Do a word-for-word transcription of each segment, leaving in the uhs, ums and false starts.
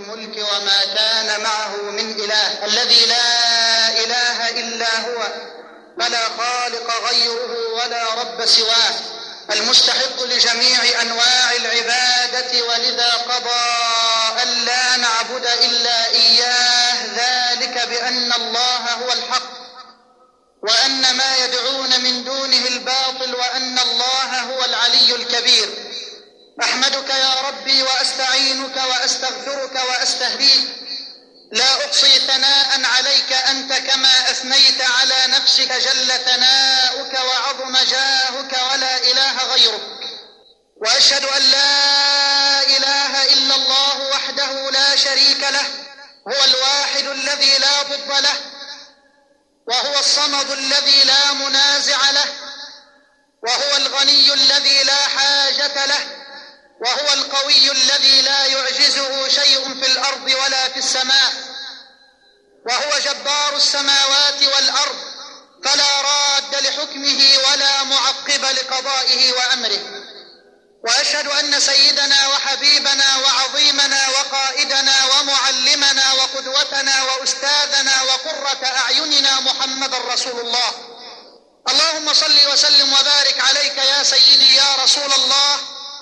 الملك وما كان معه من إله، الذي لا إله إلا هو، فلا خالق غيره ولا رب سواه، المستحق لجميع أنواع العبادة، ولذا قضى أن لا نعبد إلا إياه، ذلك بأن الله هو الحق وأن ما يدعون من دونه الباطل وأن الله هو العلي الكبير. أحمدك يا ربي وأستعينك وأستغفرك وأستهديك، لا أحصي ثناء عليك أنت كما أثنيت على نفسك، جل ثناؤك وعظم جاهك ولا إله غيرك. وأشهد أن لا إله إلا الله وحده لا شريك له، هو الواحد الذي لا ضد له، وهو الصمد الذي لا منازع له، وهو الغني الذي لا حاجة له، وهو القوي الذي لا يعجزه شيء في الأرض ولا في السماء، وهو جبار السماوات والأرض، فلا راد لحكمه ولا معقب لقضائه وأمره. وأشهد أن سيدنا وحبيبنا وعظيمنا وقائدنا ومعلمنا وقدوتنا وأستاذنا وقرة أعيننا محمد رسول الله. اللهم صل وسلم وبارك عليك يا سيدي يا رسول الله،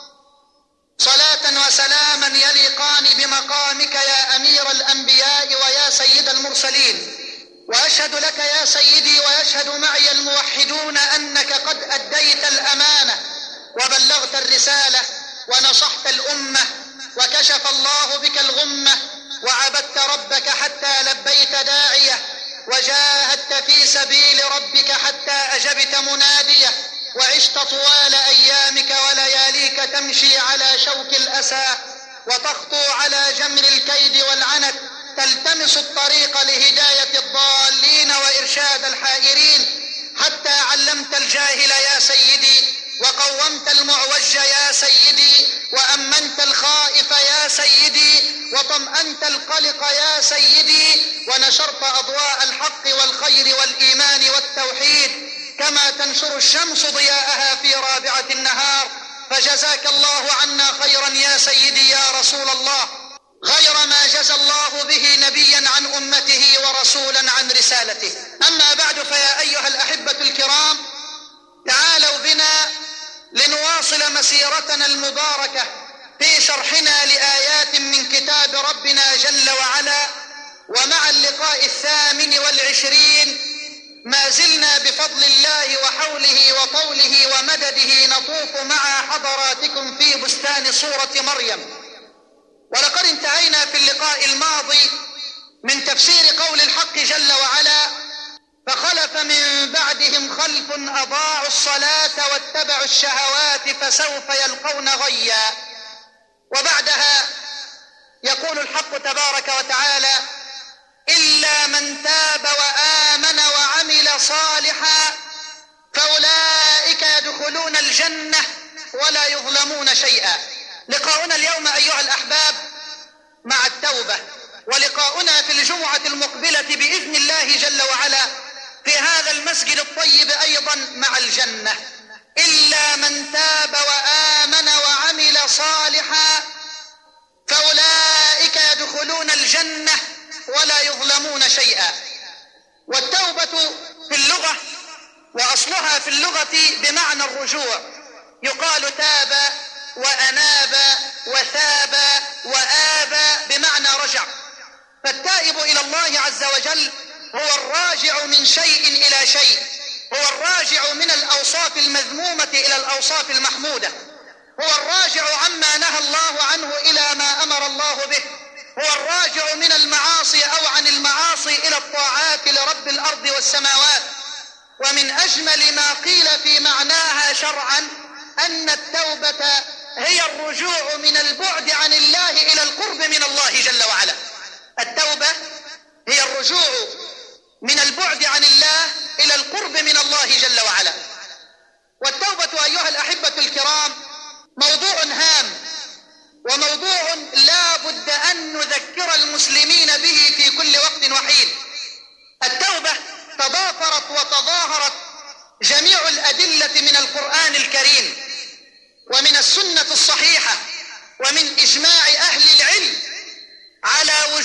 صلاة وسلاما يليقان بمقامك يا أمير الأنبياء ويا سيد المرسلين. وأشهد لك يا سيدي ويشهد معي الموحدون أنك قد أديت الأمانة وبلغت الرسالة ونصحت الأمة، وكشف الله بك الغمة، وعبدت ربك حتى لبيت داعيه، وجاهدت في سبيل ربك حتى أجبت مناديه، وعشت طوال أيامك ولياليك تمشي على شوك الأسى وتخطو على جمر الكيد والعنت، تلتمس الطريق لهداية الضالين وإرشاد الحائرين، حتى علمت الجاهل يا سيدي، وقومت المعوج يا سيدي، وأمنت الخائف يا سيدي، وطمأنت القلق يا سيدي، ونشرت أضواء الحق والخير والإيمان والتوحيد كما تنشر الشمس ضياءها في رابعة النهار. فجزاك الله عنا خيرا يا سيدي يا رسول الله، غير ما جزى الله به نبيا عن أمته ورسولا عن رسالته. أما بعد، فيا أيها الأحبة الكرام، تعالوا بنا لنواصل مسيرتنا المباركة في شرحنا لآيات من كتاب ربنا جل وعلا. ومع اللقاء الثامن والعشرين ما زلنا بفضل الله وحوله وطوله ومدده نطوف مع حضراتكم في بستان سورة مريم. ولقد انتهينا في اللقاء الماضي من تفسير قول الحق جل وعلا: فخلف من بعدهم خلف أضاعوا الصلاة واتبعوا الشهوات فسوف يلقون غيا. وبعدها يقول الحق تبارك وتعالى: إلا من تاب وآمن وعمل صالحا فأولئك يدخلون الجنة ولا يظلمون شيئا. لقاؤنا اليوم أيها الأحباب مع التوبة، ولقاؤنا في الجمعة المقبلة بإذن الله جل وعلا في هذا المسجد الطيب أيضا مع الجنة. إلا من تاب وآمن وعمل صالحا فأولئك يدخلون الجنة ولا يظلمون شيئا. والتوبة في اللغة وأصلها في اللغة بمعنى الرجوع، يقال تاب وأناب وثاب وآب بمعنى رجع. فالتائب إلى الله عز وجل هو الراجع من شيء إلى شيء، هو الراجع من الأوصاف المذمومة إلى الأوصاف المحمودة، هو الراجع عما نهى الله عنه إلى ما أمر الله به، هو الراجع من المعاصي أو عن المعاصي إلى الطاعات لرب الأرض والسماوات. ومن أجمل ما قيل في معناها شرعا أن التوبة هي الرجوع من البعد عن الله إلى القرب من الله جل وعلا. التوبة هي الرجوع من البعد عن الله إلى القرب من الله جل وعلا. والتوبة أيها الأحبة الكرام موضوع هام، وموضوع لا بد أن نذكر المسلمين به في كل وقت وحين. التوبة تضافرت وتظاهرت جميع الأدلة من القرآن الكريم ومن السنة الصحيحة ومن إجماع أهل العلم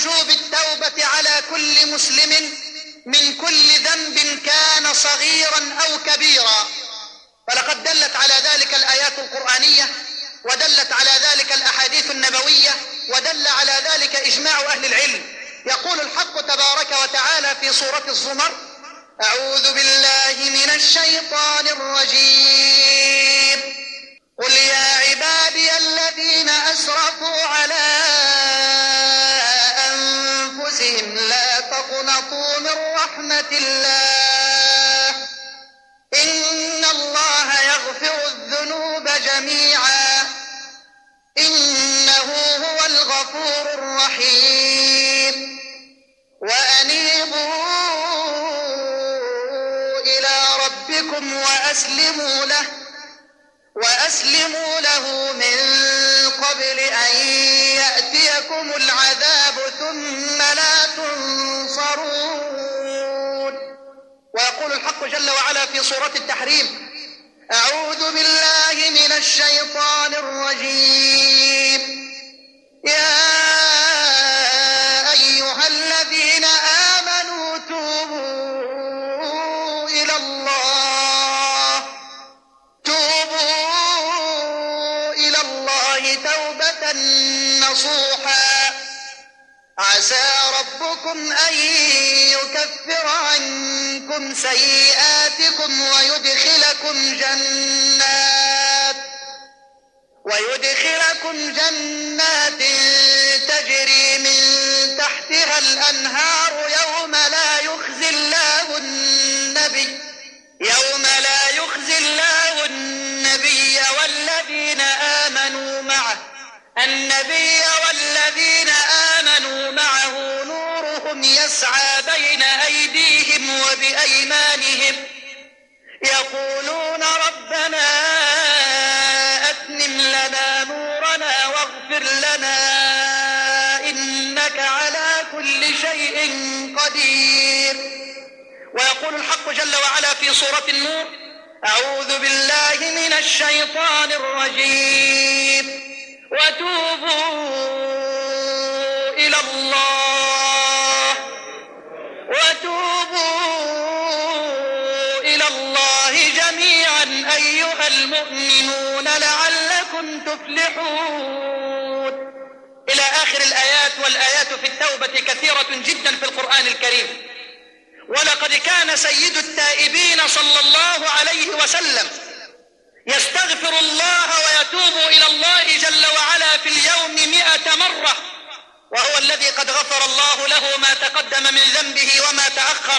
وجوب التوبة على كل مسلم من كل ذنب كان صغيرا أو كبيرا، فلقد دلت على ذلك الآيات القرآنية، ودلت على ذلك الأحاديث النبوية، ودل على ذلك إجماع أهل العلم. يقول الحق تبارك وتعالى في سورة الزمر: أعوذ بالله من الشيطان الرجيم، قل يا عبادي الذين أسرفوا على أنفسهم لا تقنطوا من رحمة الله إن الله يغفر الذنوب جميعا إنه هو الغفور الرحيم، وأنيبوا إلى ربكم وأسلموا له وأسلموا له من قبل أن يأتيكم العذاب ثم لا تنصرون. ويقول الحق جل وعلا في سورة التحريم: أعوذ بالله من الشيطان الرجيم، يا أيها الذين آمنوا توبوا إلى الله توبوا إلى الله توبة نصوحا عسى ربكم أن يكفر عنكم سيئاتكم ويدخلكم جنات ويدخلكم جنات تجري من تحتها الأنهار يوم لا يخزي الله النبي يوم لا يخزي الله النبي والذين آمنوا معه النبي والذين آمنوا معه نورهم يسعى بين أيديهم وبأيمانهم يقولون ربنا أتمم لنا نورنا واغفر لنا إنك على كل شيء قدير. ويقول الحق جل وعلا في سورة النور: أعوذ بالله من الشيطان الرجيم وتوبوا إلى الله وتوبوا إلى الله جميعا أيها المؤمنون لعلكم تفلحون، إلى آخر الآيات. والآيات في التوبة كثيرة جدا في القرآن الكريم. ولقد كان سيد التائبين صلى الله عليه وسلم يستغفر الله ويتوب إلى الله جل وعلا في اليوم مئة مرة، وهو الذي قد غفر الله له ما تقدم من ذنبه وما تأخر.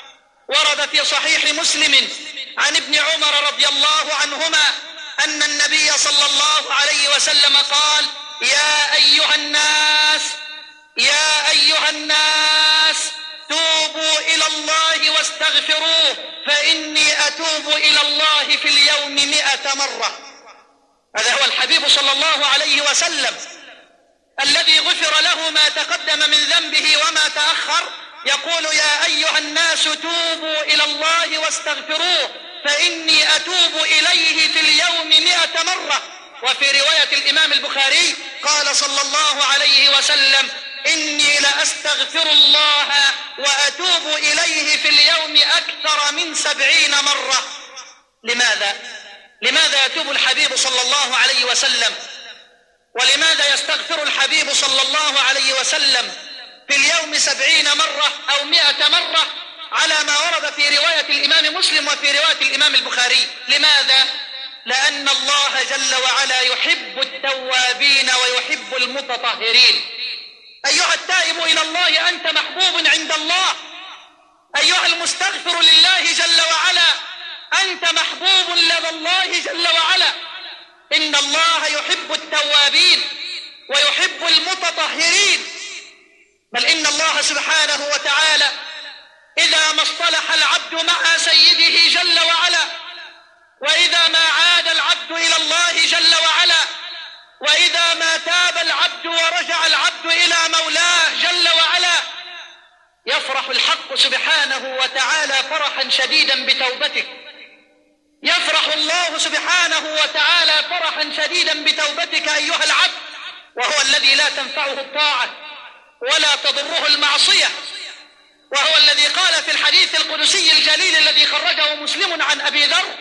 ورد في صحيح مسلم عن ابن عمر رضي الله عنهما أن النبي صلى الله عليه وسلم قال: يا أيها الناس يا أيها الناس توبوا إلى الله واستغفروه فإني أتوب إلى الله في اليوم مئة مرة. هذا هو الحبيب صلى الله عليه وسلم الذي غفر له ما تقدم من ذنبه وما تأخر، يقول: يا أيها الناس توبوا إلى الله واستغفروه فإني أتوب إليه في اليوم مئة مرة. وفي رواية الإمام البخاري قال صلى الله عليه وسلم: إني لأستغفر الله وأتوب إليه في اليوم أكثر من سبعين مرة. لماذا؟ لماذا يتوب الحبيب صلى الله عليه وسلم؟ ولماذا يستغفر الحبيب صلى الله عليه وسلم في اليوم سبعين مرة أو مئة مرة على ما ورد في رواية الإمام مسلم وفي رواية الإمام البخاري؟ لماذا؟ لأن الله جل وعلا يحب التوابين ويحب المتطهرين. أيها التائب إلى الله أنت محبوب عند الله، أيها المستغفر لله جل وعلا أنت محبوب لدى الله جل وعلا. إن الله يحب التوابين ويحب المتطهرين، بل إن الله سبحانه وتعالى إذا ما اصطلح العبد مع سيده جل وعلا، وإذا ما عاد العبد إلى الله جل وعلا، وإذا ما تاب العبد ورجع العبد إلى مولاه جل وعلا، يفرح الحق سبحانه وتعالى فرحا شديدا بتوبتك. يفرح الله سبحانه وتعالى فرحا شديدا بتوبتك أيها العبد، وهو الذي لا تنفعه الطاعة ولا تضره المعصية، وهو الذي قال في الحديث القدسي الجليل الذي خرجه مسلم عن أبي ذر،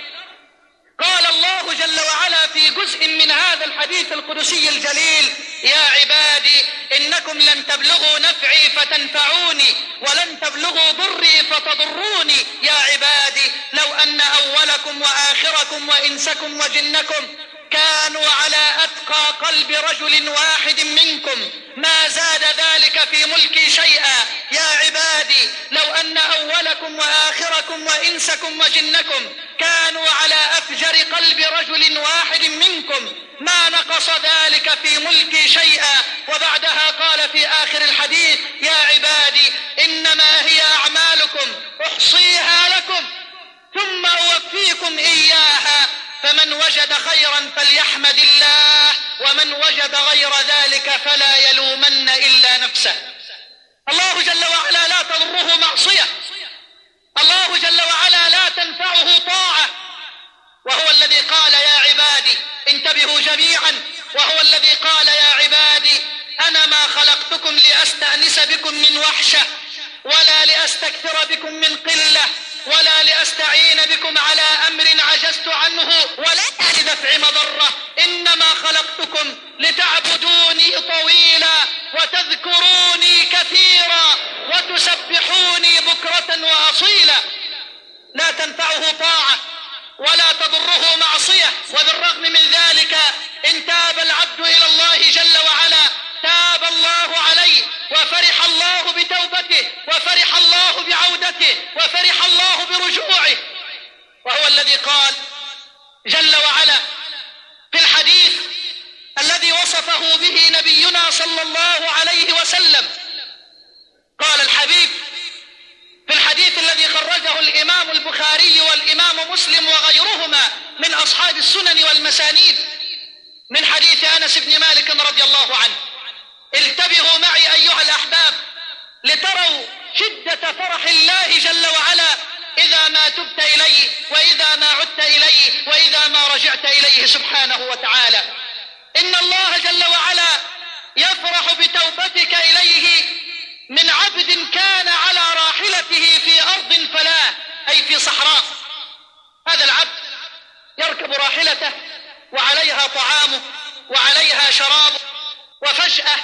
قال الله جل وعلا في جزء من هذا الحديث القدسي الجليل: يا عبادي إنكم لن تبلغوا نفعي فتنفعوني ولن تبلغوا ضري فتضروني. يا عبادي لو أن أولكم وآخركم وإنسكم وجنكم كانوا على أتقى قلب رجل واحد منكم ما زاد ذلك في ملكي شيئا. يا عبادي لو أن أولكم وآخركم وإنسكم وجنكم كانوا على أفجر قلب رجل واحد منكم ما نقص ذلك في ملكي شيئا. وبعدها قال في آخر الحديث: يا عبادي إنما هي أعمالكم أحصيها لكم ثم أوفيكم إياها، فمن وجد خيرا فليحمد الله ومن وجد غير ذلك فلا يلومن إلا نفسه. الله جل وعلا لا تضره معصية، الله جل وعلا لا تنفعه طاعة، وهو الذي قال: يا عبادي انتبهوا جميعا، وهو الذي قال: يا عبادي أنا ما خلقتكم لأستأنس بكم من وحشة ولا لأستكثر بكم من قلة ولا لأستعين بكم على أمر عجزت عنه ولا لدفع مضرة، إنما خلقتكم لتعبدوني طويلا وتذكروني كثيرا وتسبحوني بكرة وأصيلا. لا تنفعه طاعة ولا تضره معصية، وبالرغم من ذلك إن تاب العبد إلى الله جل وعلا تاب الله عليه وفرح الله بتوبته وفرح الله بعودته وفرح الله برجوعه. وهو الذي قال جل وعلا في الحديث الذي وصفه به نبينا صلى الله عليه وسلم، قال الحبيب في الحديث الذي خرجه الإمام البخاري والإمام مسلم وغيرهما من أصحاب السنن والمسانيد من حديث أنس بن مالك رضي الله عنه: انتبهوا معي أيها الأحباب لتروا شدة فرح الله جل وعلا إذا ما تبت إليه وإذا ما عدت إليه وإذا ما رجعت إليه سبحانه وتعالى. إن الله جل وعلا يفرح بتوبتك إليه من عبد كان على راحلته في أرض فلاة، أي في صحراء. هذا العبد يركب راحلته وعليها طعامه وعليها شرابه، وفجأة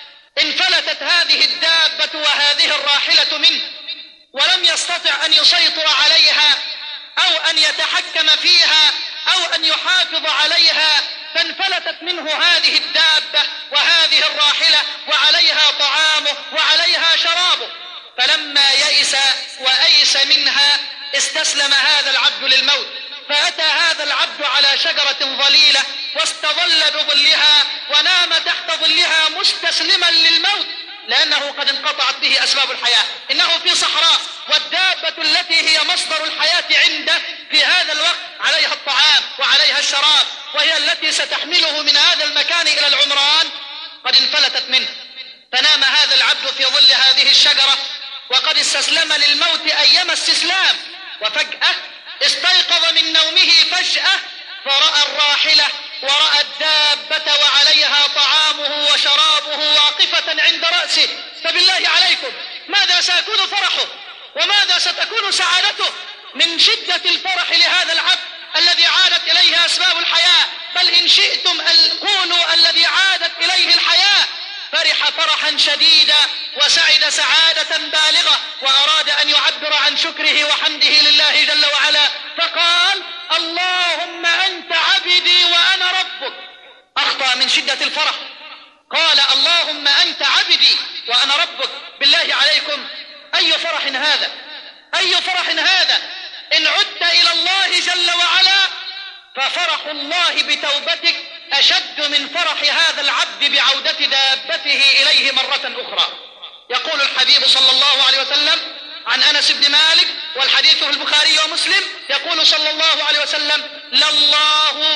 انفلتت هذه الدابة وهذه الراحلة منه ولم يستطع أن يسيطر عليها أو أن يتحكم فيها أو أن يحافظ عليها، فانفلتت منه هذه الدابة وهذه الراحلة وعليها طعامه وعليها شرابه. فلما يئس وأيس منها استسلم هذا العبد للموت، فأتى هذا العبد على شجرة ظليلة واستظل بظلها ونام تحت ظلها مستسلما للموت، لأنه قد انقطعت به أسباب الحياة. إنه في صحراء والدابة التي هي مصدر الحياة عنده في هذا الوقت عليها الطعام وعليها الشراب، وهي التي ستحمله من هذا المكان إلى العمران، قد انفلتت منه. فنام هذا العبد في ظل هذه الشجرة وقد استسلم للموت أيما استسلام، وفجأة استيقظ من نومه فجأة فرأى الراحلة ورأى الدابة وعليها طعامه وشرابه واقفة عند رأسه. فبالله عليكم ماذا سيكون فرحه وماذا ستكون سعادته من شدة الفرح لهذا العبد الذي عادت إليه أسباب الحياة؟ بل إن شئتم قولوا الذي عادت إليه الحياة. فرح فرحا شديدا وسعد سعادة بالغة، وأراد أن يعبر عن شكره وحمده لله جل وعلا، فقال: اللهم أنت عبدي وأنا ربك. أخطأ من شدة الفرح، قال: اللهم أنت عبدي وأنا ربك. بالله عليكم أي فرح هذا، أي فرح هذا! إن عدت إلى الله جل وعلا ففرح الله بتوبتك أشد من فرح هذا العبد بعودة دابته إليه مرة أخرى. يقول الحبيب صلى الله عليه وسلم عن أنس بن مالك، والحديث في البخاري ومسلم، يقول صلى الله عليه وسلم: لله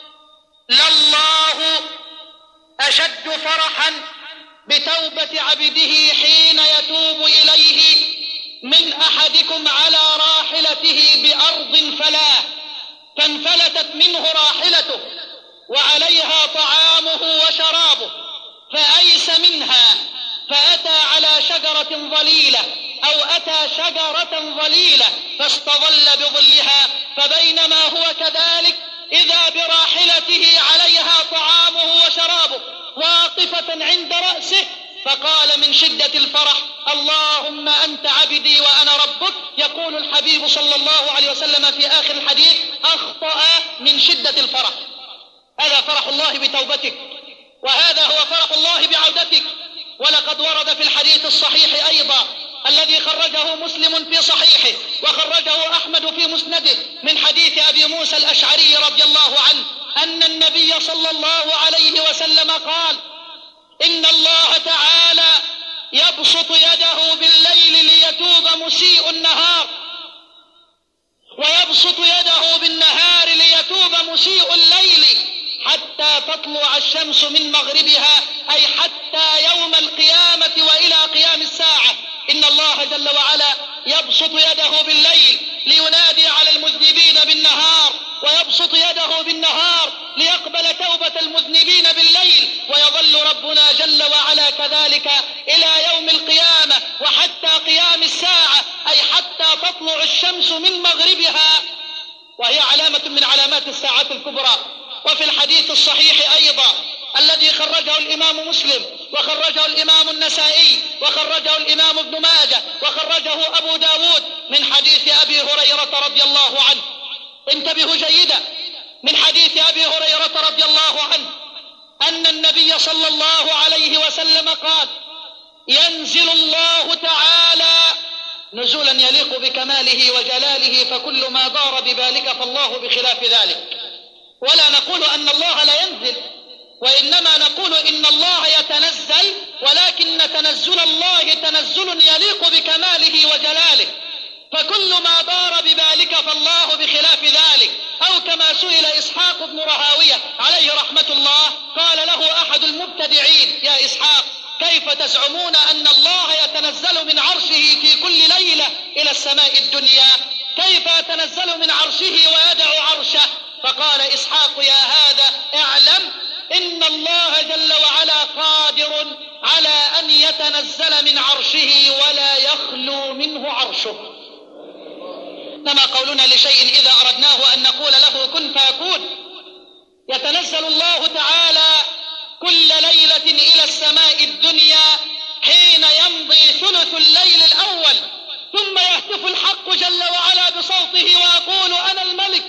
لله أشد فرحا بتوبة عبده حين يتوب إليه من أحدكم على راحلته بأرض فلاة فانفلتت منه راحلته وعليها طعامه وشرابه فأيس منها، فأتى شجرة ظليلة أو أتى شجرة ظليلة فاستظل بظلها، فبينما هو كذلك إذا براحلته عليها طعامه وشرابه واقفة عند رأسه، فقال من شدة الفرح: اللهم أنت عبدي وأنا ربك. يقول الحبيب صلى الله عليه وسلم في آخر الحديث: أخطأ من شدة الفرح. هذا فرح الله بتوبتك، وهذا هو فرح الله بعودتك. ولقد ورد في الحديث الصحيح أيضا الذي خرجه مسلم في صحيحه وخرجه أحمد في مسنده من حديث أبي موسى الأشعري رضي الله عنه أن النبي صلى الله عليه وسلم قال: إن الله تعالى يبسط يده بالليل ليتوب مسيء النهار، ويبسط يده بالنهار ليتوب مسيء الليل، حتى تطلع الشمس من مغربها، أي حتى يوم القيامة وإلى قيام الساعة. إن الله جل وعلا يبسط يده بالليل لينادي على المذنبين بالنهار، ويبسط يده بالنهار ليقبل توبة المذنبين بالليل، ويظل ربنا جل وعلا كذلك إلى يوم القيامة وحتى قيام الساعة، أي حتى تطلع الشمس من مغربها، وهي علامة من علامات الساعة الكبرى. وفي الحديث الصحيح أيضا الذي خرجه الإمام مسلم وخرجه الإمام النسائي وخرجه الإمام ابن ماجه وخرجه أبو داود من حديث أبي هريرة رضي الله عنه، انتبهوا جيدا، من حديث أبي هريرة رضي الله عنه أن النبي صلى الله عليه وسلم قال: ينزل الله تعالى نزولا يليق بكماله وجلاله، فكل ما دار ببالك فالله بخلاف ذلك. ولا نقول أن الله لا ينزل، وإنما نقول إن الله يتنزل، ولكن تنزل الله تنزل يليق بكماله وجلاله، فكل ما دار ببالك فالله بخلاف ذلك. أو كما سئل إسحاق بن راهويه عليه رحمة الله، قال له أحد المبتدعين: يا إسحاق، كيف تزعمون أن الله يتنزل من عرشه في كل ليلة إلى السماء الدنيا؟ كيف يتنزل من عرشه ويدع عرشه؟ فقال إسحاق: يا هذا اعلم إن الله جل وعلا قادر على أن يتنزل من عرشه ولا يخلو منه عرشه. كما قولنا لشيء إذا أردناه أن نقول له كن فيكون. يتنزل الله تعالى كل ليلة إلى السماء الدنيا حين يمضي ثلث الليل الأول، ثم يهتف الحق جل وعلا بصوته ويقول: أنا الملك،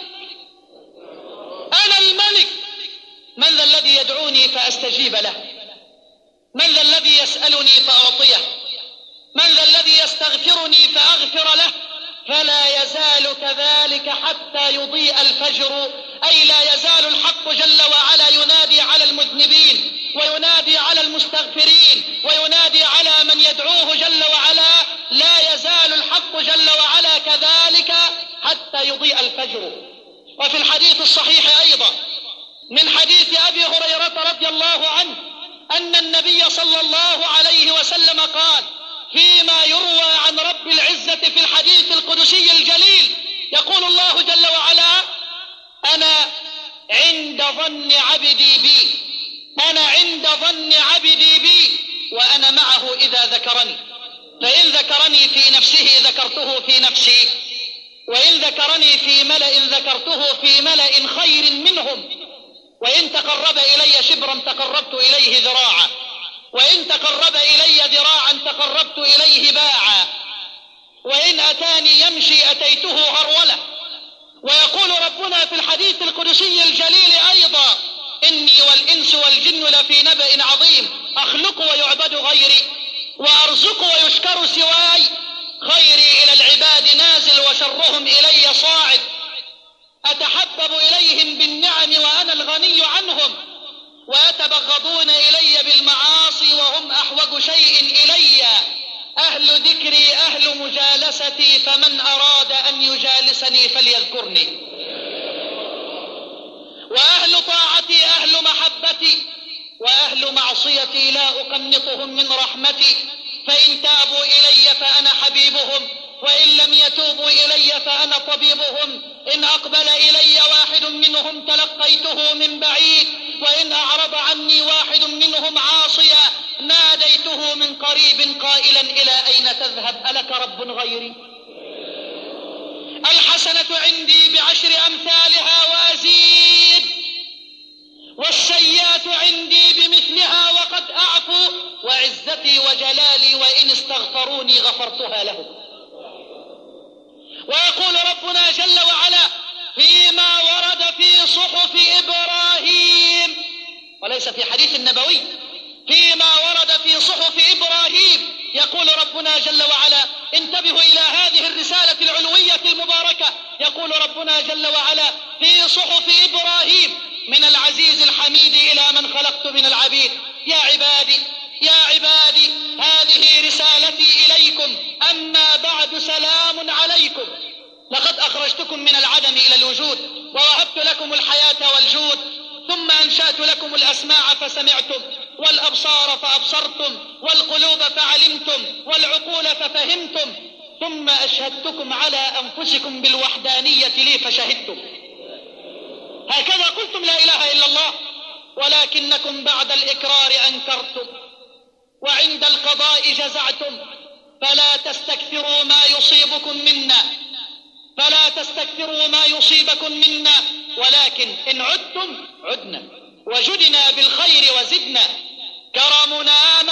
أنا الملك، من ذا الذي يدعوني فأستجيب له؟ من ذا الذي يسألني فأعطيه؟ من ذا الذي يستغفرني فأغفر له؟ فلا يزال كذلك حتى يضيء الفجر، أي لا يزال الحق جل وعلا ينادي على المذنبين وينادي على المستغفرين وينادي على من يدعوه جل وعلا. لا يزال الحق جل وعلا كذلك حتى يضيء الفجر. وفي الحديث الصحيح أيضا من حديث أبي هريرة رضي الله عنه أن النبي صلى الله عليه وسلم قال فيما يروى عن رب العزة في الحديث القدسي الجليل، يقول الله جل وعلا: أنا عند ظن عبدي بي، أنا عند ظن عبدي بي وأنا معه إذا ذكرني، فإن ذكرني في نفسه ذكرته في نفسي، وإن ذكرني في ملأ ذكرته في ملأ خير منهم، وإن تقرب إلي شبرا تقربت إليه ذراعا، وإن تقرب إلي ذراعا تقربت إليه باعا، وإن أتاني يمشي أتيته هرولة. ويقول ربنا في الحديث القدسي الجليل أيضا: إني والإنس والجن لفي نبأ عظيم، أخلق ويعبد غيري، وأرزق ويشكر سواي، خيري إلى العباد نازل وشرهم إلي صاعد، أتحبب إليهم بالنعم وأنا الغني عنهم، ويتبغضون إلي بالمعاصي وهم أحوج شيء إلي، أهل ذكري أهل مجالستي، فمن أراد أن يجالسني فليذكرني، وأهل طاعتي أهل محبتي، وأهل معصيتي لا أقنطهم من رحمتي، فإن تابوا إلي فأنا حبيبهم، وإن لم يتوبوا إلي فأنا طبيبهم، إن أقبل إلي واحد منهم تلقيته من بعيد، وإن أعرض عني واحد منهم عاصيا ناديته يدعو من قريب قائلا إلى أين تذهب ألك رب غيري؟ الحسنة عندي بعشر أمثالها وأزيد، والسيئة عندي بمثلها وقد أعفو، وعزتي وجلالي وإن استغفروني غفرتها لهم. ويقول ربنا جل وعلا فيما ورد في صحف إبراهيم، وليس في حديث النبوي، فيما ورد في صحف إبراهيم، يقول ربنا جل وعلا انتبهوا إلى هذه الرسالة العلوية المباركة، يقول ربنا جل وعلا في صحف إبراهيم من العزيز الحميد إلى من خلقت من العبيد. يا عبادي يا عبادي هذه رسالتي إليكم، أما بعد سلام عليكم. لقد أخرجتكم من العدم إلى الوجود، ووهبت لكم الحياة والجود، ثم أنشأت لكم الأسماع فسمعتم، والأبصار فأبصرتم، والقلوب فعلمتم، والعقول ففهمتم، ثم أشهدتكم على أنفسكم بالوحدانية لي فشهدتم. هكذا قلتم لا إله إلا الله، ولكنكم بعد الإكرار أنكرتم، وعند القضاء جزعتم. فلا تستكثروا ما يصيبكم منا، فلا تستكثروا ما يصيبكم منا، ولكن إن عدتم عدنا، وجدنا بالخير وزدنا. كرمنا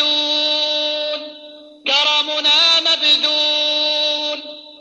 مبذول، كرمنا مبذول،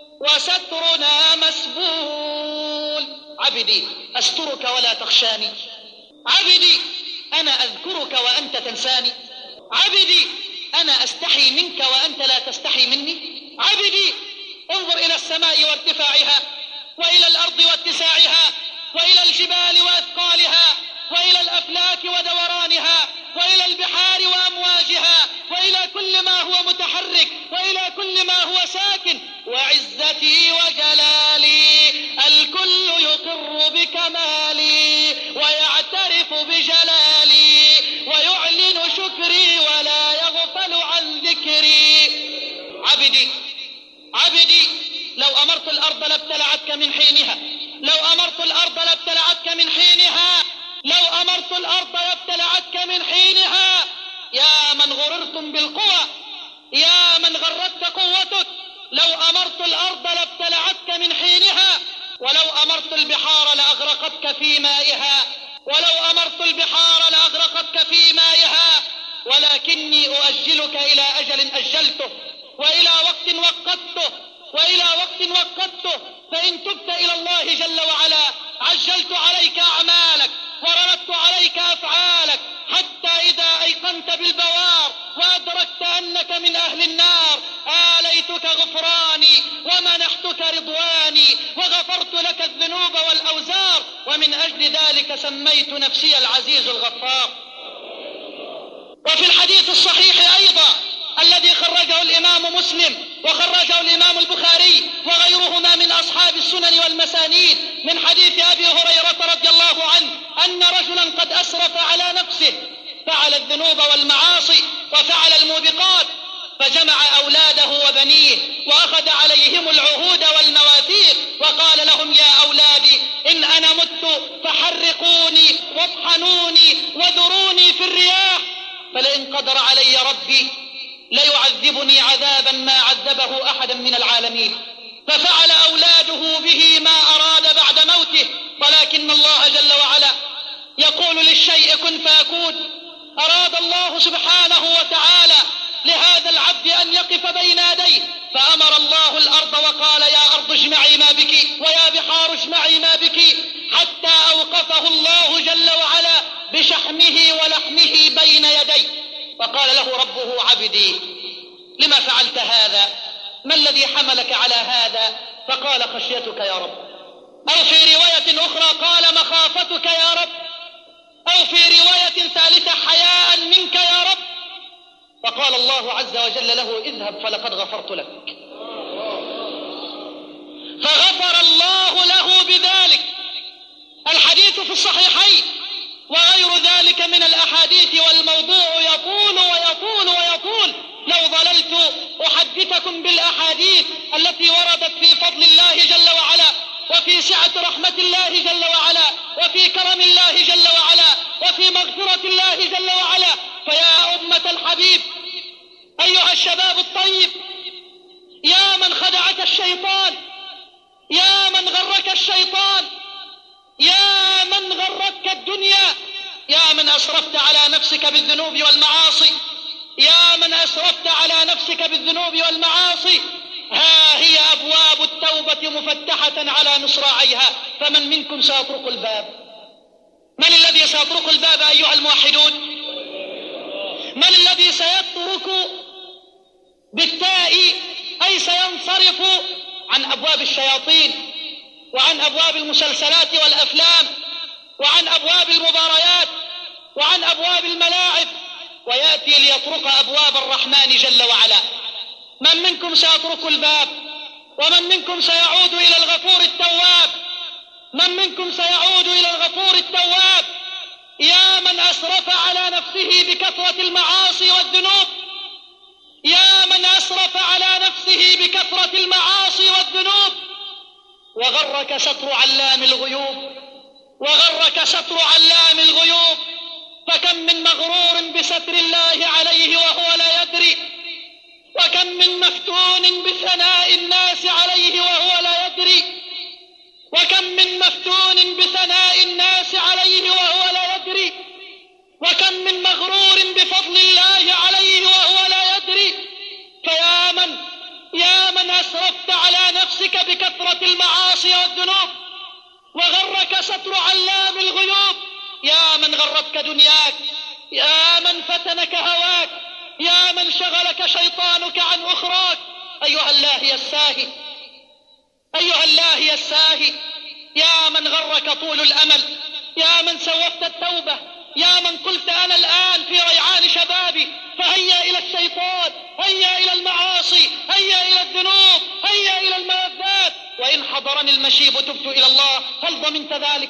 وسترنا مسبول. عبدي أسترك ولا تخشاني، عبدي أنا أذكرك وأنت تنساني، عبدي أنا أستحي منك وأنت لا تستحي مني. عبدي انظر إلى السماء وارتفاعها، وإلى الأرض واتساعها، وإلى الجبال وأثقالها، وإلى الأفلاك ودورانها، وإلى البحار وأمواجها، وإلى كل ما هو متحرك، وإلى كل ما هو ساكن. وعزتي وجلالي الكل يقر بكمالي، ويعترف بجلالي، ويعلن شكري ولا يغفل عن ذكري. عبدي عبدي لو أمرت الأرض لابتلعتك من حينها، لو أمرت الأرض لابتلعتك من حينها، لو أمرت الأرض لابتلعتك من حينها. يا من غررتم بالقوى، يا من غرتك قوتك، لو أمرت الأرض لابتلعتك من حينها، ولو أمرت البحار لأغرقتك في مائها، ولو أمرت البحار لأغرقتك في مائها. ولكني أؤجلك إلى أجل أجلته، وإلى وقت وقته، وإلى وقت وقته. فإن تبت إلى الله جل وعلا عجلت عليك أعمالك، ورددت عليك أفعالك، حتى إذا أيقنت بالبوار وأدركت أنك من أهل النار آليتك غفراني ومنحتك رضواني، وغفرت لك الذنوب والأوزار، ومن أجل ذلك سميت نفسي العزيز الغفار. وفي الحديث الصحيح أيضا الذي خرجه الإمام مسلم وخرجه الإمام البخاري وغيرهما من أصحاب السنن والمسانيد، من حديث أبي هريرة رضي الله عنه أن رجلا قد أسرف على نفسه، فعل الذنوب والمعاصي وفعل الموبقات، فجمع أولاده وبنيه وأخذ عليهم العهود والمواثيق، وقال لهم يا أولادي إن أنا مت فحرقوني واطحنوني وذروني في الرياح، فلئن قدر علي ربي ليعذبني عذابا ما عذبه أحدا من العالمين. ففعل أولاده به ما أراد بعد موته، ولكن الله جل وعلا يقول للشيء كن فيكون. أراد الله سبحانه وتعالى لهذا العبد أن يقف بين يديه، فأمر الله الأرض وقال يا أرض اجمعي ما بك، ويا بحار اجمعي ما بك، حتى أوقفه الله جل وعلا بشحمه ولحمه بين يديه، فقال له ربه عبدي لما فعلت هذا؟ ما الذي حملك على هذا؟ فقال خشيتك يا رب، أو في رواية أخرى قال مخافتك يا رب، أو في رواية ثالثة حياء منك يا رب. فقال الله عز وجل له اذهب فلقد غفرت لك، فغفر الله له بذلك. الحديث في الصحيحين وغير ذلك من الأحاديث، والموضوع يطول ويطول ويطول. لو ظللت أحدثكم بالأحاديث التي وردت في فضل الله جل وعلا، وفي سعة رحمة الله جل وعلا، وفي كرم الله جل وعلا، وفي مغفرة الله جل وعلا. فيا أمة الحبيب الشباب الطيب، يا من خدعك الشيطان، يا من غرك الشيطان، يا من غرتك الدنيا، يا من أسرفت على نفسك بالذنوب والمعاصي، يا من أسرفت على نفسك بالذنوب والمعاصي، ها هي أبواب التوبة مفتحة على مصراعيها، فمن منكم سيطرق الباب؟ من الذي سيطرق الباب أيها الموحدون؟ من الذي سيطرق بالتاء أي سينصرف عن أبواب الشياطين وعن أبواب المسلسلات والأفلام وعن أبواب المباريات وعن أبواب الملاعب ويأتي ليطرق أبواب الرحمن جل وعلا؟ من منكم سيطرق الباب؟ ومن منكم سيعود إلى الغفور التواب؟ من منكم سيعود إلى الغفور التواب؟ يا من أسرف على نفسه بكثرة المعاصي والذنوب، يا من أسرف على نفسه بكثرة المعاصي والذنوب، وغرك ستر علام الغيوب، وغرك ستر علام الغيوب، فكم من مغرور بستر الله عليه وهو لا يدري، وكم من مفتون بثناء الناس عليه وهو لا يدري، وكم من مفتون بثناء الناس عليه وهو لا يدري، وكم من مغرور بفضل الله عليه وهو لا يدري. فيا من يا من أسرفت على نفسك بكثرة المعاصي والذنوب وغرك ستر علام الغيوب، يا من غرتك دنياك، يا من فتنك هواك، يا من شغلك شيطانك عن أخراك، أيها اللاهي الساهي، أيها اللاهي الساهي، يا من غرك طول الأمل، يا من سوفت التوبة، يا من قلت أنا الآن في ريعان شبابي، فهيا إلى الشيطان، هيا إلى المعاصي، هيا إلى الذنوب، هيا إلى الملذات، وإن حضرني المشيب تبت إلى الله. هل ضمنت ذلك؟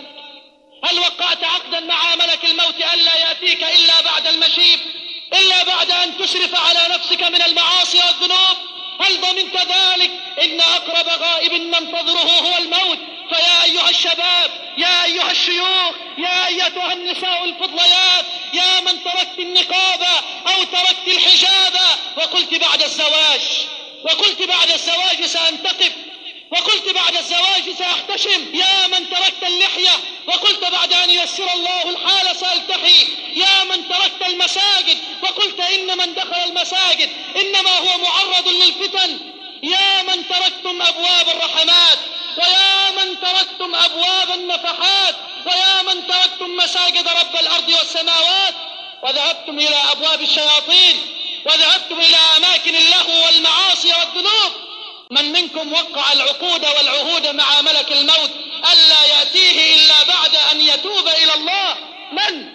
هل وقعت عقدا مع ملك الموت ألا يأتيك إلا بعد المشيب، إلا بعد أن تسرف على نفسك من المعاصي والذنوب؟ هل ضمنت ذلك؟ إن أقرب غائب ننتظره هو الموت. فيا أيها الشباب، يا أيها الشيوخ، يا أيتها النساء الفضليات، يا من تركت النقاب أو تركت الحجاب وقلت بعد الزواج، وقلت بعد الزواج سأنتقب، وقلت بعد الزواج سأحتشم، يا من تركت اللحية وقلت بعد أن ييسر الله الحال سألتحي، يا من تركت المساجد وقلت إن من دخل المساجد إنما هو معرض للفتن، يا من تركتم أبواب الرحمات، ويا من تركتم أبواب النفحات، ويا من تركتم مساجد رب الأرض والسماوات وذهبتم إلى أبواب الشياطين وذهبتم إلى أماكن اللهو والمعاصي والذنوب. من منكم وقع العقود والعهود مع ملك الموت ألا يأتيه إلا بعد أن يتوب إلى الله؟ من؟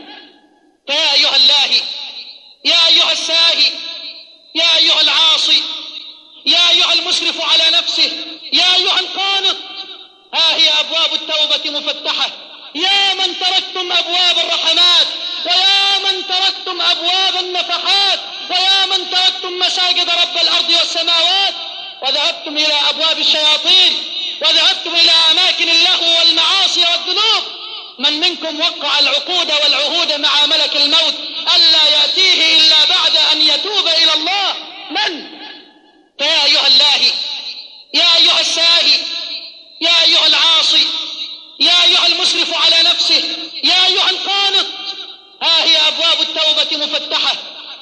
فيا أيها اللاهي، يا أيها الساهي، يا أيها العاصي، يا أيها المسرف على نفسه، يا أيها القانط، ها هي أبواب التوبة مفتحة. يا من تركتم أبواب الرحمات، ويا من تركتم أبواب النفحات، ويا من تركتم مساجد رب الأرض والسماوات وذهبتم إلى أبواب الشياطين وذهبتم إلى أماكن اللهو والمعاصي والذنوب. من منكم وقع العقود والعهود مع ملك الموت ألا يأتيه إلا بعد أن يتوب إلى الله؟ من؟ فيا أيها اللاهي، يا أيها الساهي، يا أيها العاصي، يا أيها المسرف على نفسه، يا أيها القانط، ها هي أبواب التوبة مفتحة،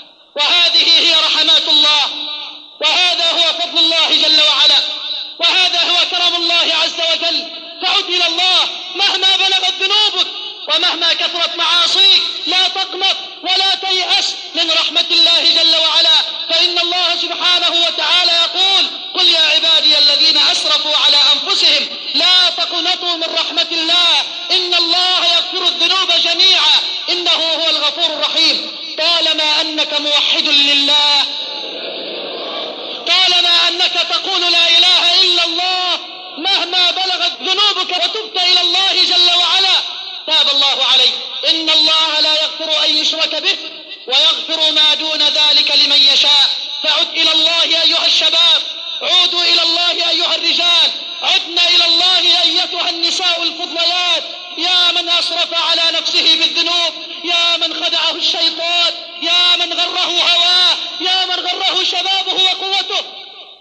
وهذه هي رحمات الله، وهذا هو فضل الله جل وعلا، وهذا هو كرم الله عز وجل. فعد إلى الله مهما بلغت ذنوبك ومهما كثرت معاصيك، لا تقنط ولا تيأس من رحمة الله جل وعلا، فإن الله سبحانه وتعالى يقول: قل يا عبادي الذين أسرفوا على أنفسهم لا تقنطوا من رحمة الله إن الله يغفر الذنوب جميعا إنه هو الغفور الرحيم. طالما أنك موحد لله، طالما أنك تقول لا إله إلا الله، مهما بلغت ذنوبك وتبت إلى الله جل وعلا تاب الله عليك. إن الله لا يغفر أن يشرك به ويغفر ما دون ذلك لمن يشاء. فعد إلى الله أيها الشباب، عودوا إلى الله أيها الرجال، عدنا إلى الله أيتها النساء الفضليات. يا من أسرف على نفسه بالذنوب، يا من خدعه الشيطان، يا من غره هواه، يا من غره شبابه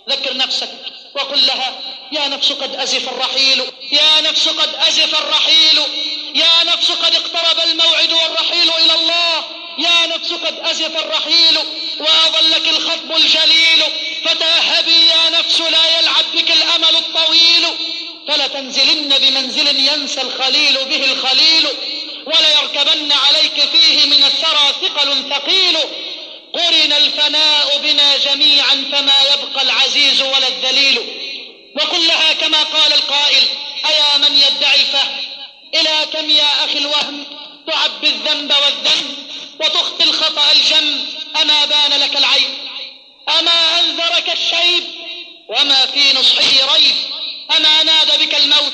ذكر نفسك وقل لها: يا نفس قد أزف الرحيل، يا نفس قد أزف الرحيل، يا نفس قد اقترب الموعد والرحيل إلى الله، يا نفس قد أزف الرحيل وأظلك الخطب الجليل، فتأهبي يا نفس لا يلعب بك الأمل الطويل، فلتنزلن بمنزل ينسى الخليل به الخليل، وليركبن عليك فيه من الثرى ثقل ثقيل، قرن الفناء بنا جميعا فما يبقى العزيز ولا الذليل. وقل لها كما قال القائل: أيا من يدعي الفهم، إلى كم يا أخي الوهم تعبي الذنب والذنب وتخطي الخطأ الجم، أما بان لك العيب، أما أنذرك الشيب، وما في نصحه ريب، أما نادى بك الموت،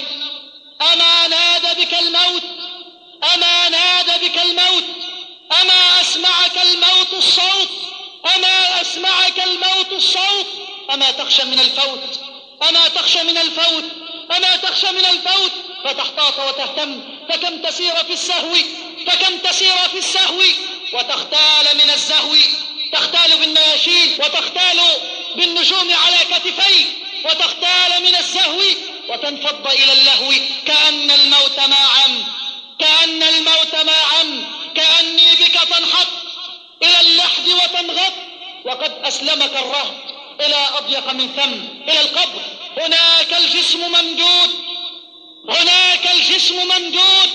أما نادى بك الموت، أما نادى بك الموت، أما أسمعك الموت الصوت، أما أسمعك الموت الصوت، أما تخشى من الفوت، أما تخشى من الفوت، أما تخشى من الفوت، فتحتاط وتهتم، فكم تسير في السهو، فكم تسير في السهو، وتختال من الزهو، تختال بالنياشين وتختال بالنجوم على كتفي، وتختال من الزهو وتنفض إلى اللهو، كأن الموت ما عم، كأن الموت ما عم، كأني بك تنحط إلى اللحد وتنغط، وقد أسلمك الرهط إلى أضيق من ثم، إلى القبر. هناك الجسم ممدود، هناك الجسم ممدود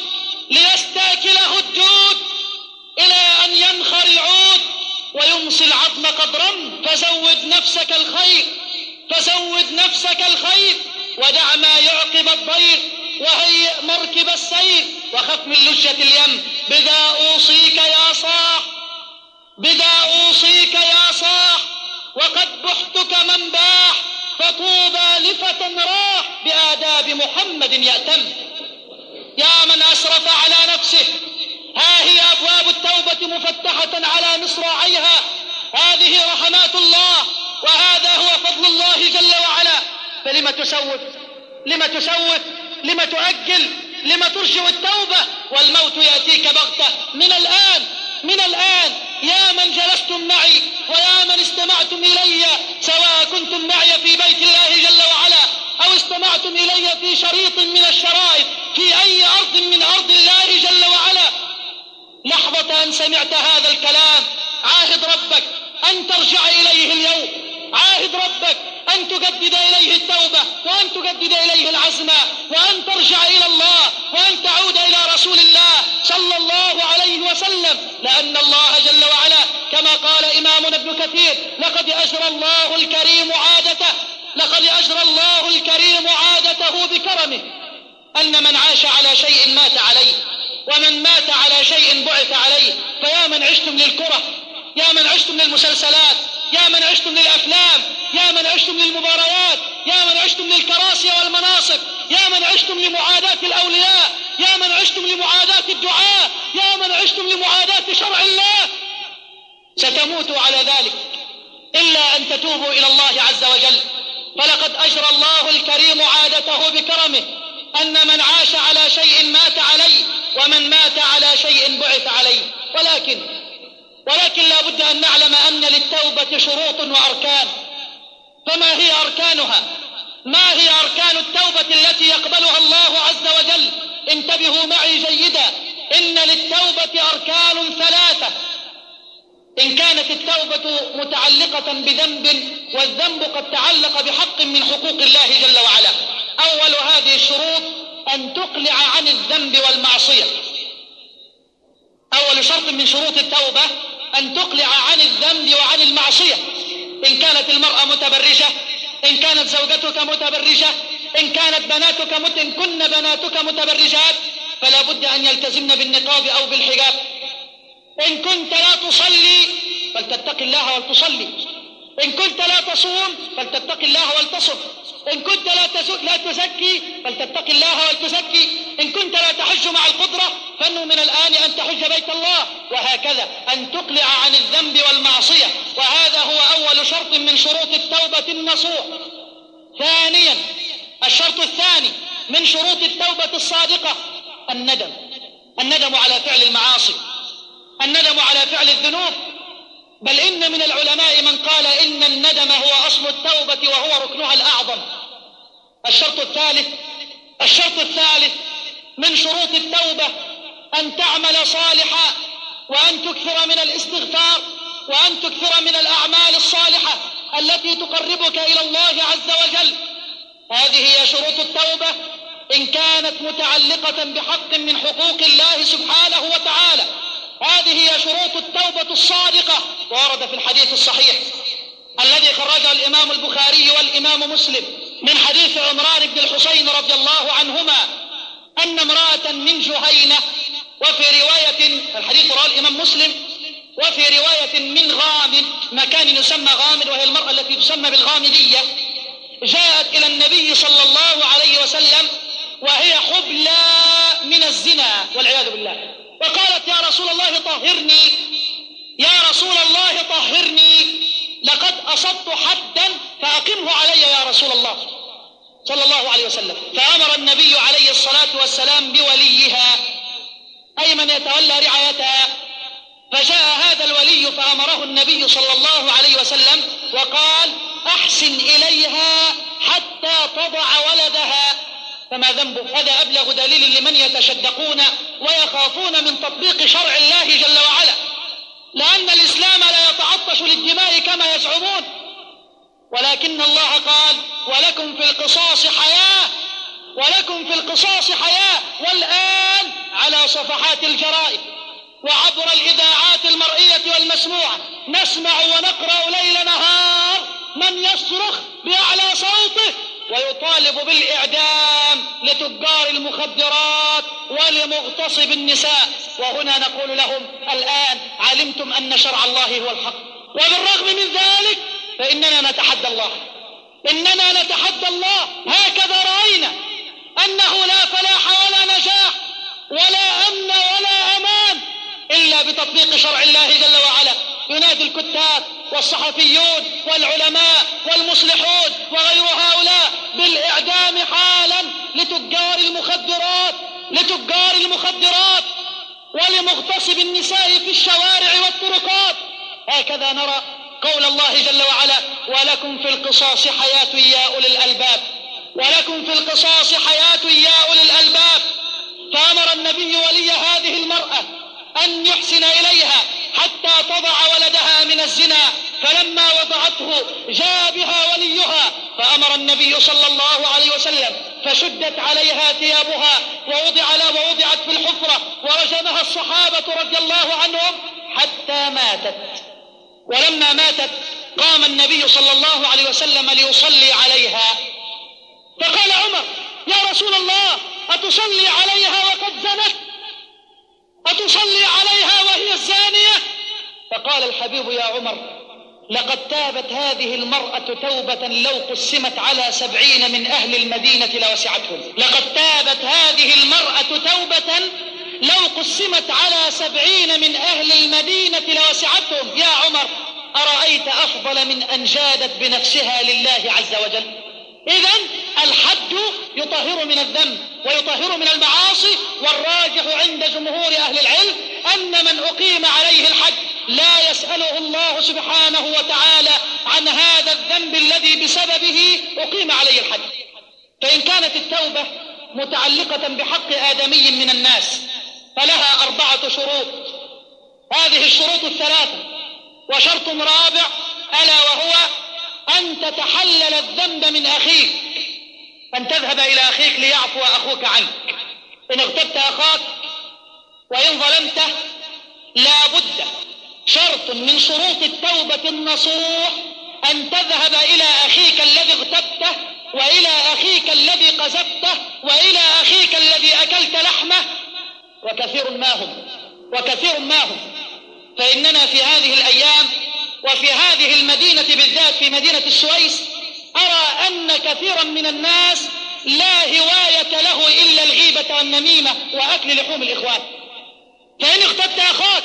ليستاكله الدود، إلى أن ينخر العود ويمصي العظم قدرا. فزود نفسك الخير، فزود نفسك الخير، ودع ما يعقب الضير، وهيئ مركب السير، وخف من لجة اليم. بذا أوصيك يا صاح، بذا أوصيك يا صاح، وقد بحتك من باح، فطوبى لفتى راح بآداب محمد يأتم. يا من أسرف على نفسه، ها هي أبواب التوبة مفتحة على مصراعيها، هذه رحمات الله وهذا هو فضل الله جل وعلا. فلم تسوف، لم تسوف، لم تؤجل، لم ترجع التوبة والموت يأتيك بغتة؟ من الآن، من الآن. يا من جلستم معي ويا من استمعتم إلي، سواء كنتم معي في بيت الله جل وعلا أو استمعتم إلي في شريط من الشرائط في أي أرض من أرض الله جل وعلا، لحظة أن سمعت هذا الكلام عاهد ربك أن ترجع إليه اليوم، عاهد ربك أن تجدد إليه التوبة وأن تجدد إليه العزم وأن ترجع إلى الله وأن تعود إلى رسول الله صلى الله عليه وسلم، لأن الله جل وعلا كما قال إمامنا ابن كثير: لقد أجرى الله الكريم عادته، لقد أجرى الله الكريم عادته بكرمه، أن من عاش على شيء مات عليه، ومن مات على شيء بعث عليه. فيا من عشتم للكرة، يا من عشتم للمسلسلات، يا من عشتم للأفلام، يا من عشتم للمباريات، يا من عشتم للكراسي والمناصب، يا من عشتم لمعاداة الأولياء، يا من عشتم لمعاداة الدعاء، يا من عشتم لمعاداة شرع الله، ستموتوا على ذلك إلا أن تتوبوا إلى الله عز وجل. فلقد أجرى الله الكريم عادته بكرمه، أن من عاش على شيء مات عليه، ومن مات على شيء بعث عليه. ولكن ولكن لا بد أن نعلم أن للتوبة شروط وأركان. فما هي أركانها؟ ما هي أركان التوبة التي يقبلها الله عز وجل؟ انتبهوا معي جيدا، إن للتوبة أركان ثلاثة. إن كانت التوبة متعلقة بذنب والذنب قد تعلق بحق من حقوق الله جل وعلا، أول هذه الشروط أن تقلع عن الذنب والمعصية. أول شرط من شروط التوبة أن تقلع عن الذنب وعن المعصية. إن كانت المرأة متبرجة، إن كانت زوجتك متبرجة، إن كانت بناتك مت... إن كن بناتك متبرجات فلا بد أن يلتزمن بالنقاب أو بالحجاب. إن كنت لا تصلي فلتتق الله ولتصلي، إن كنت لا تصوم فلتتق الله ولتصم، إن كنت لا لا تزكي فلتتق الله ولتزكي، إن كنت لا تحج مع القدرة فإنه من الآن أن تحج بيت الله، وهكذا أن تقلع عن الذنب والمعصية. وهذا هو أول شرط من شروط التوبة النصوح. ثانيا، الشرط الثاني من شروط التوبة الصادقة الندم، الندم على فعل المعاصي، الندم على فعل الذنوب. بل إن من العلماء من قال إن الندم هو أصل التوبة وهو ركنها الأعظم. الشرط الثالث الشرط الثالث من شروط التوبة أن تعمل صالحا، وأن تكثر من الاستغفار، وأن تكثر من الأعمال الصالحة التي تقربك إلى الله عز وجل. هذه هي شروط التوبة إن كانت متعلقة بحق من حقوق الله سبحانه وتعالى. هذه هي شروط التوبة الصادقة، ورد في الحديث الصحيح الذي خرجه الإمام البخاري والإمام مسلم من حديث عمران بن الحسين رضي الله عنهما أن امرأة من جهينة، وفي رواية الحديث رواه الإمام مسلم، وفي رواية من غامد، مكان يسمى غامد وهي المرأة التي تسمى بالغامدية، جاءت إلى النبي صلى الله عليه وسلم وهي حبلى من الزنا والعياذ بالله، وقالت: يا رسول الله طهرني، يا رسول الله طهرني، لقد أصبت حدا فأقمه علي يا رسول الله صلى الله عليه وسلم. فأمر النبي عليه الصلاة والسلام بوليها، أي من يتولى رعايتها. فجاء هذا الولي فأمره النبي صلى الله عليه وسلم وقال: أحسن إليها حتى تضع ولدها. فما ذنبه؟ هذا أبلغ دليل لمن يتشدقون ويخافون من تطبيق شرع الله جل وعلا، لأن الإسلام لا يتعطش للدماء كما يزعمون، ولكن الله قال: ولكم في القصاص حياة، ولكم في القصاص حياة. والآن على صفحات الجرائد وعبر الإذاعات المرئية والمسموعة نسمع ونقرأ ليل نهار من يصرخ بأعلى صوته ويطالب بالإعدام لتجار المخدرات ولمغتصب النساء. وهنا نقول لهم: الآن علمتم أن شرع الله هو الحق، وبالرغم من ذلك فإننا نتحدى الله، إننا نتحدى الله. هكذا رأينا أنه لا فلاح ولا نجاح ولا أمن ولا أمان إلا بتطبيق شرع الله جل وعلا. ينادي الكتاب والصحفيون والعلماء والمصلحون وغير هؤلاء بالإعدام حالا لتجار المخدرات لتجار المخدرات ولمغتصب النساء في الشوارع والطرقات. هكذا نرى قول الله جل وعلا: ولكم في القصاص حياة يا أولي الألباب، ولكم في القصاص حياة يا أولي الألباب. فأمر النبي ولي هذه المرأة أن يحسن إليها حتى تضع ولدها من الزنا، فلما وضعته جاء بها وليها، فأمر النبي صلى الله عليه وسلم فشدت عليها ثيابها ووضع لها ووضعت في الحفرة ورجمها الصحابة رضي الله عنهم حتى ماتت. ولما ماتت قام النبي صلى الله عليه وسلم ليصلي عليها، فقال عمر: يا رسول الله، أتصلي عليها وقد زنت؟ أتصلي عليها وهي الزانية؟ فقال الحبيب: يا عمر، لقد تابت هذه المرأة توبة لو قسمت على سبعين من أهل المدينة لوسعتهم. لقد تابت هذه المرأة توبة لو قسمت على سبعين من أهل المدينة لوسعتهم. يا عمر، أرأيت أفضل من أن جادت بنفسها لله عز وجل؟ إذن الحد يطهر من الذنب ويطهر من المعاصي، والراجح عند جمهور أهل العلم أن من أقيم عليه الحد لا يسأله الله سبحانه وتعالى عن هذا الذنب الذي بسببه أقيم عليه الحد. فإن كانت التوبة متعلقة بحق آدمي من الناس فلها أربعة شروط. هذه الشروط الثلاثة، وشرط رابع ألا وهو أن تتحلل الذنب من أخيك، أن تذهب إلى أخيك ليعفو أخوك عنك. إن اغتبت أخاك وإن ظلمته لا بد، شرط من شروط التوبة النصوح أن تذهب إلى أخيك الذي اغتبته وإلى أخيك الذي قذفته وإلى أخيك الذي أكلت لحمه، وكثير ما هم وكثير ما هم فإننا في هذه الأيام وفي هذه المدينة بالذات في مدينة السويس أرى أن كثيرا من الناس لا هواية له إلا الغيبة والنميمة وأكل لحوم الإخوان. فإن اغتبت أخاك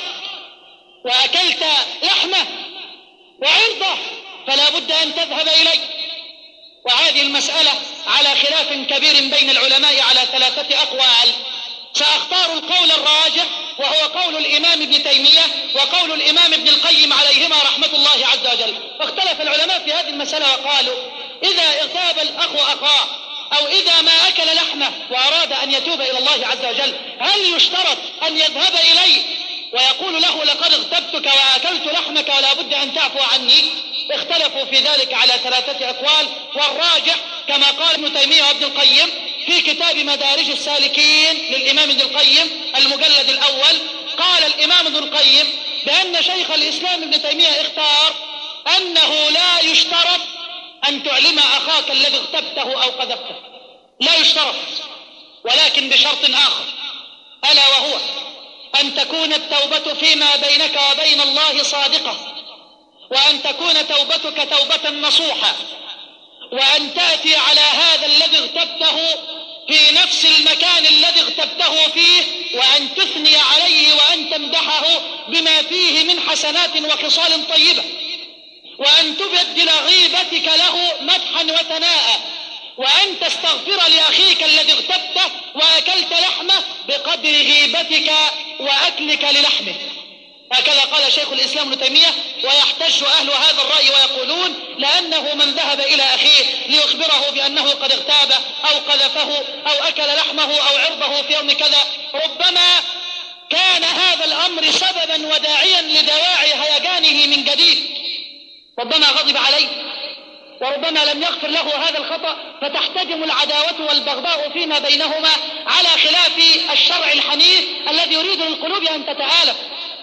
وأكلت لحمه وعرضه فلا بد أن تذهب إليه. وهذه المسألة على خلاف كبير بين العلماء على ثلاثة أقوال، سأختار القول الراجح وهو قول الإمام ابن تيمية وقول الإمام ابن القيم عليهما رحمة الله عز وجل. فاختلف العلماء في هذه المسألة وقالوا إذا اغتاب الأخ أخاه أو إذا ما أكل لحمه وأراد أن يتوب إلى الله عز وجل، هل يشترط أن يذهب إليه ويقول له لقد اغتبتك وأكلت لحمك ولا بد أن تعفو عني؟ اختلفوا في ذلك على ثلاثة أقوال، والراجح كما قال ابن تيمية وابن القيم في كتاب مدارج السالكين للإمام ابن القيم المجلد الأول. قال الإمام ابن القيم بأن شيخ الإسلام ابن تيمية اختار أنه لا يشترط أن تعلم أخاك الذي اغتبته أو قذفته، لا يشترط، ولكن بشرط آخر ألا وهو أن تكون التوبة فيما بينك وبين الله صادقة، وأن تكون توبتك توبة نصوحة، وأن تأتي على هذا الذي اغتبته في نفس المكان الذي اغتبته فيه وأن تثني عليه وأن تمدحه بما فيه من حسنات وخصال طيبة، وأن تبدل غيبتك له مدحا وثناء، وأن تستغفر لأخيك الذي اغتبته وأكلت لحمه بقدر غيبتك وأكلك للحمه. هكذا قال شيخ الإسلام ابن تيمية. ويحتج أهل هذا الرأي ويقولون لأنه من ذهب إلى أخيه ليخبره بأنه قد اغتابه أو قذفه أو أكل لحمه أو عرضه في يوم كذا، ربما كان هذا الأمر سببا وداعيا لدواعي هيجانه من جديد، ربما غضب عليه وربما لم يغفر له هذا الخطأ، فتحتدم العداوة والبغضاء فيما بينهما على خلاف الشرع الحنيف الذي يريد للقلوب أن تتآلف.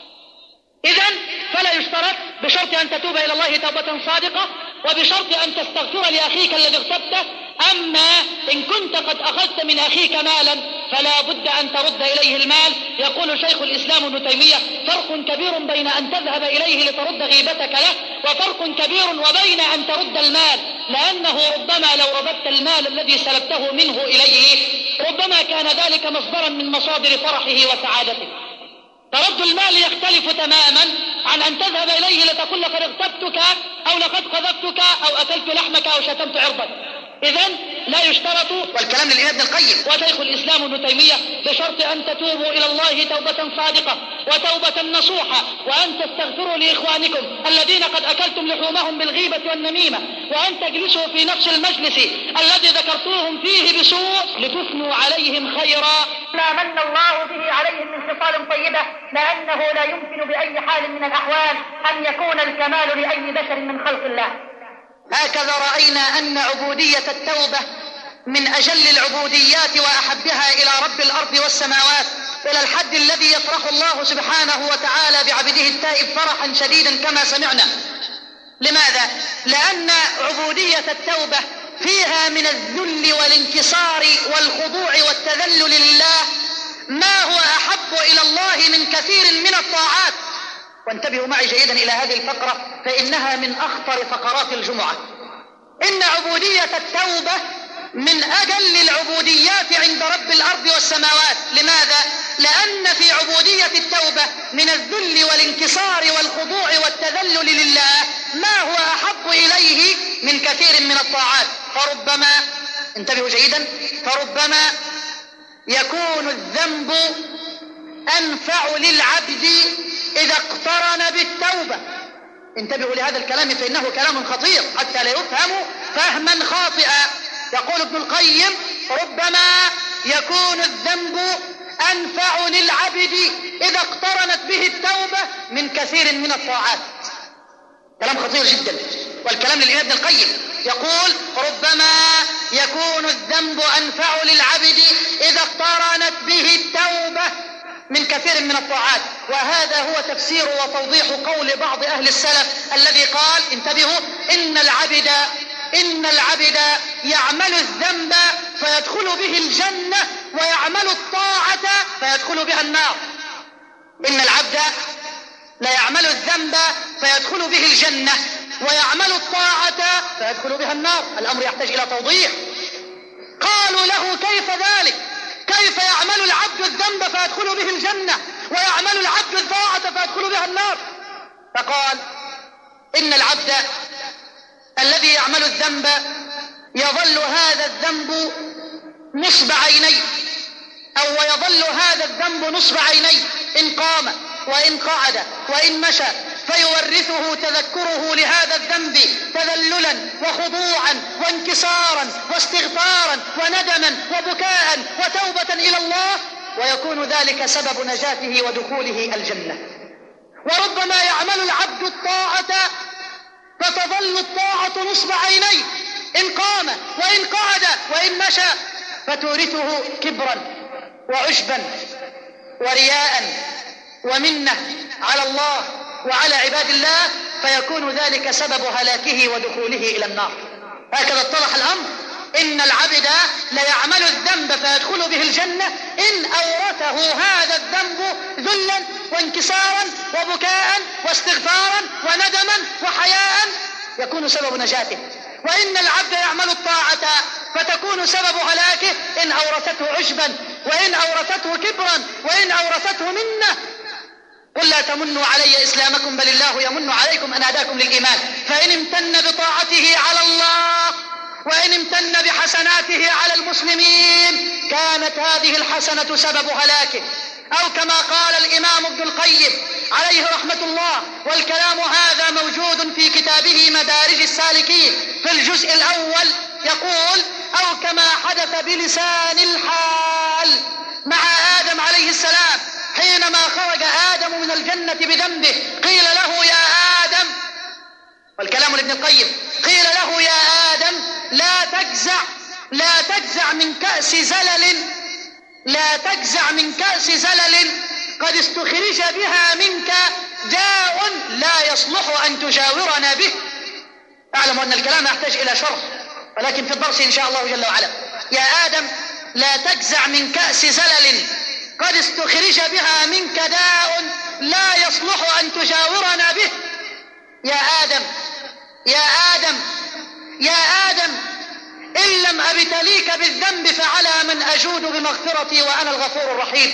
إذن فلا يشترط بشرط أن تتوب إلى الله توبة صادقة وبشرط أن تستغفر لأخيك الذي اغتبته. أما إن كنت قد أخذت من أخيك مالا فلا بد أن ترد إليه المال. يقول شيخ الإسلام ابن تيمية فرق كبير بين أن تذهب إليه لترد غيبتك له وفرق كبير وبين أن ترد المال، لأنه ربما لو رددت المال الذي سلبته منه إليه ربما كان ذلك مصدرا من مصادر فرحه وسعادته. فرد المال يختلف تماما عن أن تذهب إليه لتقول لقد اغتبتك أو لقد قذفتك أو أكلت لحمك أو شتمت عرضك. إذن لا يشترط، والكلام للإمام ابن القيم وشيخ الإسلام ابن تيمية بشرط أن تتوبوا إلى الله توبة صادقة وتوبة نصوحة، وأن تستغفروا لإخوانكم الذين قد أكلتم لحومهم بالغيبة والنميمة، وأن تجلسوا في نفس المجلس الذي ذكرتوهم فيه بسوء لتثنوا عليهم خيرا ما من الله به عليهم من خصال طيبة، لأنه لا يمكن بأي حال من الأحوال أن يكون الكمال لأي بشر من خلق الله. هكذا رأينا أن عبودية التوبة من أجل العبوديات وأحبها إلى رب الأرض والسماوات، إلى الحد الذي يفرح الله سبحانه وتعالى بعبده التائب فرحا شديدا كما سمعنا. لماذا؟ لأن عبودية التوبة فيها من الذل والانكسار والخضوع والتذلل لله ما هو أحب إلى الله من كثير من الطاعات. وانتبهوا معي جيدا إلى هذه الفقرة فإنها من أخطر فقرات الجمعة. إن عبودية التوبة من أجل العبوديات عند رب الأرض والسماوات. لماذا؟ لأن في عبودية التوبة من الذل والانكسار والخضوع والتذلل لله ما هو أحب إليه من كثير من الطاعات. فربما، انتبهوا جيدا، فربما يكون الذنب أنفع للعبد إذا اقترن بالتوبة. انتبهوا لهذا الكلام فإنه كلام خطير حتى لا يفهم فهما خاطئا. يقول ابن القيم ربما يكون الذنب أنفع للعبد إذا اقترنت به التوبة من كثير من الطاعات. كلام خطير جدا، والكلام للإمام ابن القيم يقول ربما يكون الذنب أنفع للعبد إذا اقترنت به التوبة من كثير من الطاعات. وهذا هو تفسير وتوضيح قول بعض أهل السلف الذي قال انتبهوا إن العبد إن العبد يعمل الذنب فيدخل به الجنة ويعمل الطاعة فيدخل بها النار. إن العبد لا يعمل الذنب فيدخل به الجنة ويعمل الطاعة فيدخل بها النار. الأمر يحتاج إلى توضيح. قالوا له كيف ذلك؟ كيف يعمل العبد الذنب فيدخل به الجنة ويعمل العبد الطاعة فيدخل بها النار؟ فقال إن العبد الذي يعمل الذنب يظل هذا الذنب نصب عينيه أو ويظل هذا الذنب نصب عينيه إن قام وإن قعد وإن مشى، فيورثه تذكره لهذا الذنب تذللا وخضوعا وانكسارا واستغفارا وندما وبكاء وتوبة إلى الله، ويكون ذلك سبب نجاته ودخوله الجنة. وربما يعمل العبد الطاعة فتظل الطاعة نصب عينيه إن قام وإن قعد وإن مشى، فتورثه كبرا وعجبا ورياء ومنة على الله وعلى عباد الله، فيكون ذلك سبب هلاكه ودخوله إلى النار. هكذا اتضح الأمر، إن العبد ليعمل الذنب فيدخل به الجنة إن أورثه هذا الذنب ذلا وانكسارا وبكاء واستغفارا وندما وحياء، يكون سبب نجاته. وإن العبد يعمل الطاعة فتكون سبب هلاكه إن أورثته عجبا وإن أورثته كبرا وإن أورثته منة. قل لا تمنوا علي إسلامكم بل الله يمن عليكم أن هداكم للإيمان، فإن امتن بطاعته على الله وإن امتن بحسناته على المسلمين كانت هذه الحسنة سبب هلاكه. أو كما قال الإمام ابن القيم عليه رحمة الله، والكلام هذا موجود في كتابه مدارج السالكين في الجزء الأول، يقول: أو كما حدث بلسان الحال مع آدم عليه السلام حينما خرج آدم من الجنة بذنبه، قيل له يا آدم، والكلام لابن القيم، قيل له يا آدم لا تجزع لا تجزع من كأس زلل لا تجزع من كأس زلل قد استخرج بها منك داء لا يصلح أن تجاورنا به. أعلم أن الكلام يحتاج إلى شرح، ولكن في الدرس إن شاء الله جل وعلا. يا آدم لا تجزع من كأس زلل قد استخرج بها منك داء لا يصلح أن تجاورنا به. يا آدم يا آدم يا آدم إن لم أبتليك بالذنب فعلى من أجود بمغفرتي وأنا الغفور الرحيم.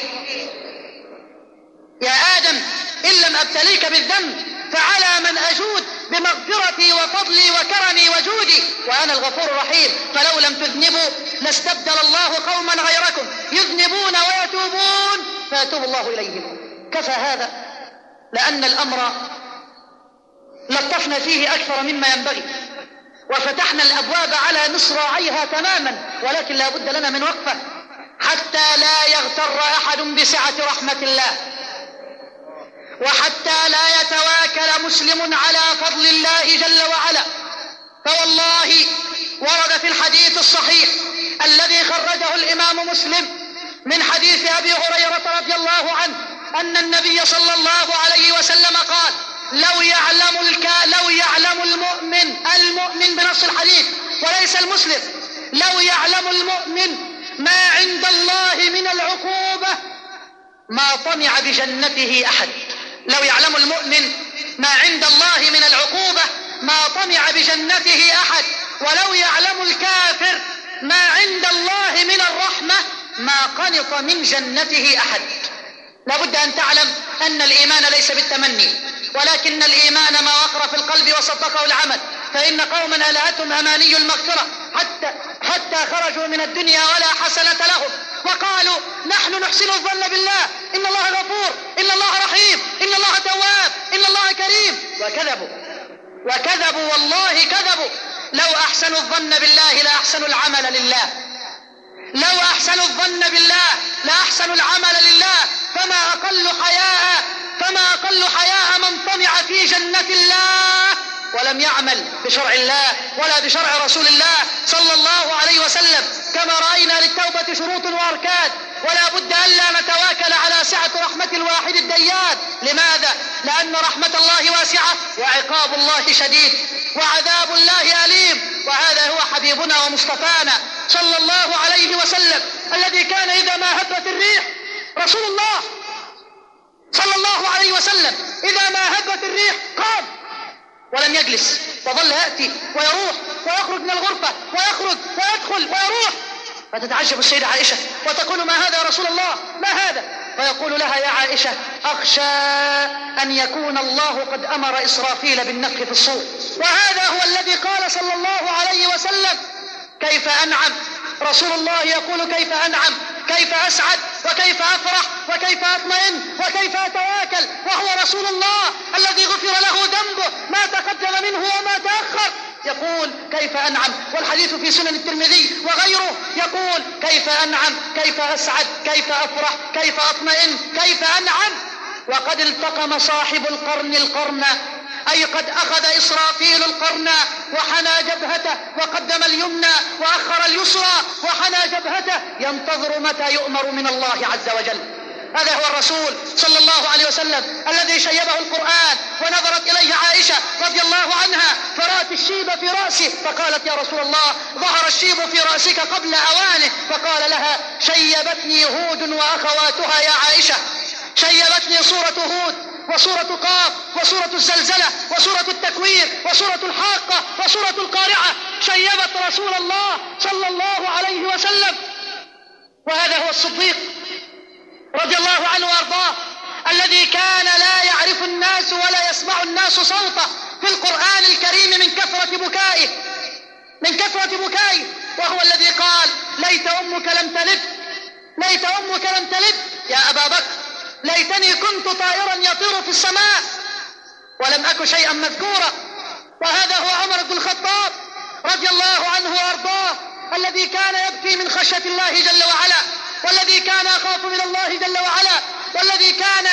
يا آدم إن لم أبتليك بالذنب فعلى من أجود بمغفرتي وفضلي وكرمي وجودي وأنا الغفور الرحيم. فلو لم تذنبوا لاستبدل الله قوما غيركم يذنبون ويتوبون فيتوب الله إليهم. كفى هذا، لأن الأمر لطفنا فيه أكثر مما ينبغي وفتحنا الأبواب على مصراعيها تماما، ولكن لا بد لنا من وقفة حتى لا يغتر أحد بسعة رحمة الله، وحتى لا يتواكل مسلم على فضل الله جل وعلا. فوالله ورد في الحديث الصحيح الذي خرجه الإمام مسلم من حديث أبي هريرة رضي الله عنه أن النبي صلى الله عليه وسلم قال: لو يعلم الك... لو يعلم المؤمن المؤمن بنص الحديث وليس المسلم لو يعلم المؤمن ما عند الله من العقوبة ما طمع بجنته أحد. لو يعلم المؤمن ما عند الله من العقوبة ما طمع بجنته أحد، ولو يعلم الكافر ما عند الله من الرحمة ما قنط من جنته أحد. لا بد أن تعلم أن الإيمان ليس بالتمني، ولكن الإيمان ما وقر في القلب وصدقه العمل. فإن قوما ألهتهم أماني المغفرة حتى, حتى خرجوا من الدنيا ولا حسنة لهم، وقالوا نحن نحسن الظن بالله، إن الله غفور، إن الله رحيم، إن الله تواب، إن الله كريم، وكذبوا وكذبوا والله كذبوا. لو أحسنوا الظن بالله لأحسنوا العمل لله، لو أحسنوا الظن بالله لأحسنوا العمل لله. فما أقل حياء فما أقل حياء من طمع في جنة الله ولم يعمل بشرع الله ولا بشرع رسول الله صلى الله عليه وسلم. كما رأينا للتوبة شروط وأركان، ولا بد ألا نتواكل على سعة رحمة الواحد الديان. لماذا؟ لأن رحمة الله واسعة وعقاب الله شديد وعذاب الله أليم. وهذا هو حبيبنا ومصطفانا صلى الله عليه وسلم الذي كان إذا ما هبت الريح، رسول الله صلى الله عليه وسلم إذا ما هبت الريح قام ولم يجلس، وظل يأتي ويروح ويخرج من الغرفة ويخرج ويدخل ويروح. فتتعجب السيدة عائشة وتقول: ما هذا يا رسول الله؟ ما هذا؟ فيقول لها: يا عائشة أخشى أن يكون الله قد أمر إسرافيل بالنفخ في الصور. وهذا هو الذي قال صلى الله عليه وسلم: كيف أنعم؟ رسول الله يقول: كيف أنعم؟ كيف أسعد؟ وكيف أفرح وكيف أطمئن وكيف أتواكل وهو رسول الله الذي غفر له ذنبه ما تقدم منه وما تأخر. يقول كيف أنعم، والحديث في سنن الترمذي وغيره، يقول كيف أنعم، كيف أسعد، كيف أفرح، كيف أطمئن، كيف أنعم. وقد التقم صاحب القرن القرن، أي قد أخذ إسرافيل القرن وحنى جبهته وقدم اليمنى وأخر اليسرى وحنى جبهته ينتظر متى يؤمر من الله عز وجل. هذا هو الرسول صلى الله عليه وسلم الذي شيبه القرآن، ونظرت إليه عائشة رضي الله عنها فرأت الشيب في رأسه فقالت يا رسول الله ظهر الشيب في رأسك قبل أوانه، فقال لها شيبتني هود وأخواتها يا عائشة، شيبتني سورة هود وسورة قاف وسورة الزلزلة وسورة التكوير وسورة الحاقة وسورة القارعة، شيبت رسول الله صلى الله عليه وسلم. وهذا هو الصديق رضي الله عنه وارضاه الذي كان لا يعرف الناس ولا يسمع الناس صوته في القرآن الكريم من كثرة بكائه من كثرة بكائه وهو الذي قال ليت أمك لم تلد، ليت أمك لم تلد يا أبا بكر، ليتني كنت طائرا يطير في السماء ولم أك شيئا مذكورا. وهذا هو عمر بن الخطاب رضي الله عنه وارضاه الذي كان يبكي من خشية الله جل وعلا، والذي كان يخاف من الله جل وعلا، والذي كان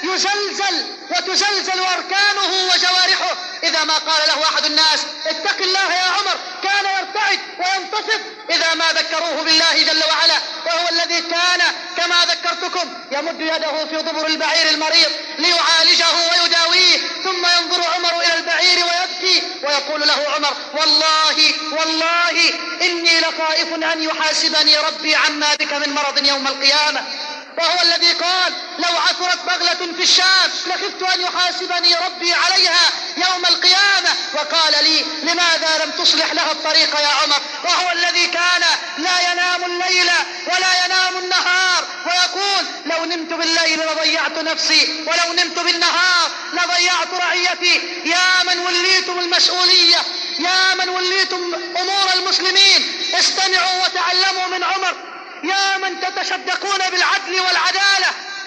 يزلزل وتزلزل أركانه وجوارحه إذا ما قال له أحد الناس اتق الله يا عمر كان يرتعد وينتصف إذا ما ذكروه بالله جل وعلا. وهو الذي كان كما ذكرتكم يمد يده في ضبر البعير المريض ليعالجه ويداويه، ثم ينظر عمر إلى البعير ويبكي ويقول له عمر والله والله إني لخائف أن يحاسبني ربي عما بك من مرض يوم القيامة. وهو الذي قال لو عثرت بغلة في الشام لخفت أن يحاسبني ربي عليها يوم القيامة، وقال لي لماذا لم تصلح لها الطريق يا عمر. وهو الذي كان لا ينام الليل ولا ينام النهار ويقول لو نمت بالليل لضيعت نفسي ولو نمت بالنهار لضيعت رعيتي. يا من وليتم المسؤولية، يا من وليتم أمور المسلمين، استمعوا وتعلموا من عمر. يا من تتصدقون بالعدل والعدالة،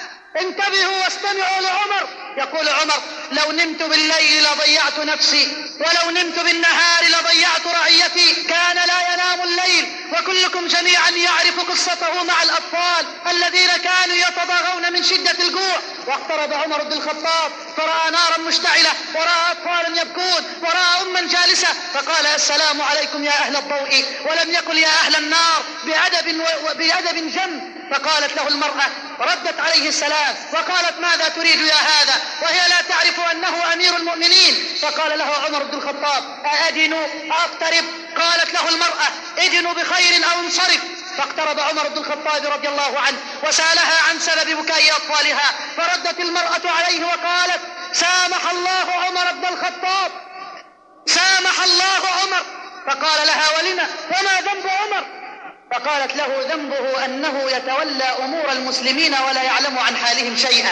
انتبهوا واستمعوا لعمر. يقول عمر لو نمت بالليل لضيعت نفسي ولو نمت بالنهار لضيعت رعيتي. كان لا ينام الليل، وكلكم جميعا يعرف قصته مع الأطفال الذين كانوا يتضاغون من شدة الجوع. واقترب عمر بن الخطاب فرأى نارا مشتعلة ورأى أطفالا يبكون ورأى أما جالسة فقال السلام عليكم يا أهل الضوء، ولم يقل يا أهل النار بأدب بأدب جم. فقالت له المرأة ردت عليه السلام وقالت ماذا تريد يا هذا، وهي لا تعرف أنه أمير المؤمنين. فقال له عمر بن الخطاب أأدن أقترب؟ قالت له المرأة ادن بخير أو انصرف. فاقترب عمر بن الخطاب رضي الله عنه وسألها عن سبب بكاء أطفالها، فردت المرأة عليه وقالت سامح الله عمر بن الخطاب، سامح الله عمر. فقال لها ولما وما ذنب عمر؟ فقالت له ذنبه أنه يتولى أمور المسلمين ولا يعلم عن حالهم شيئا.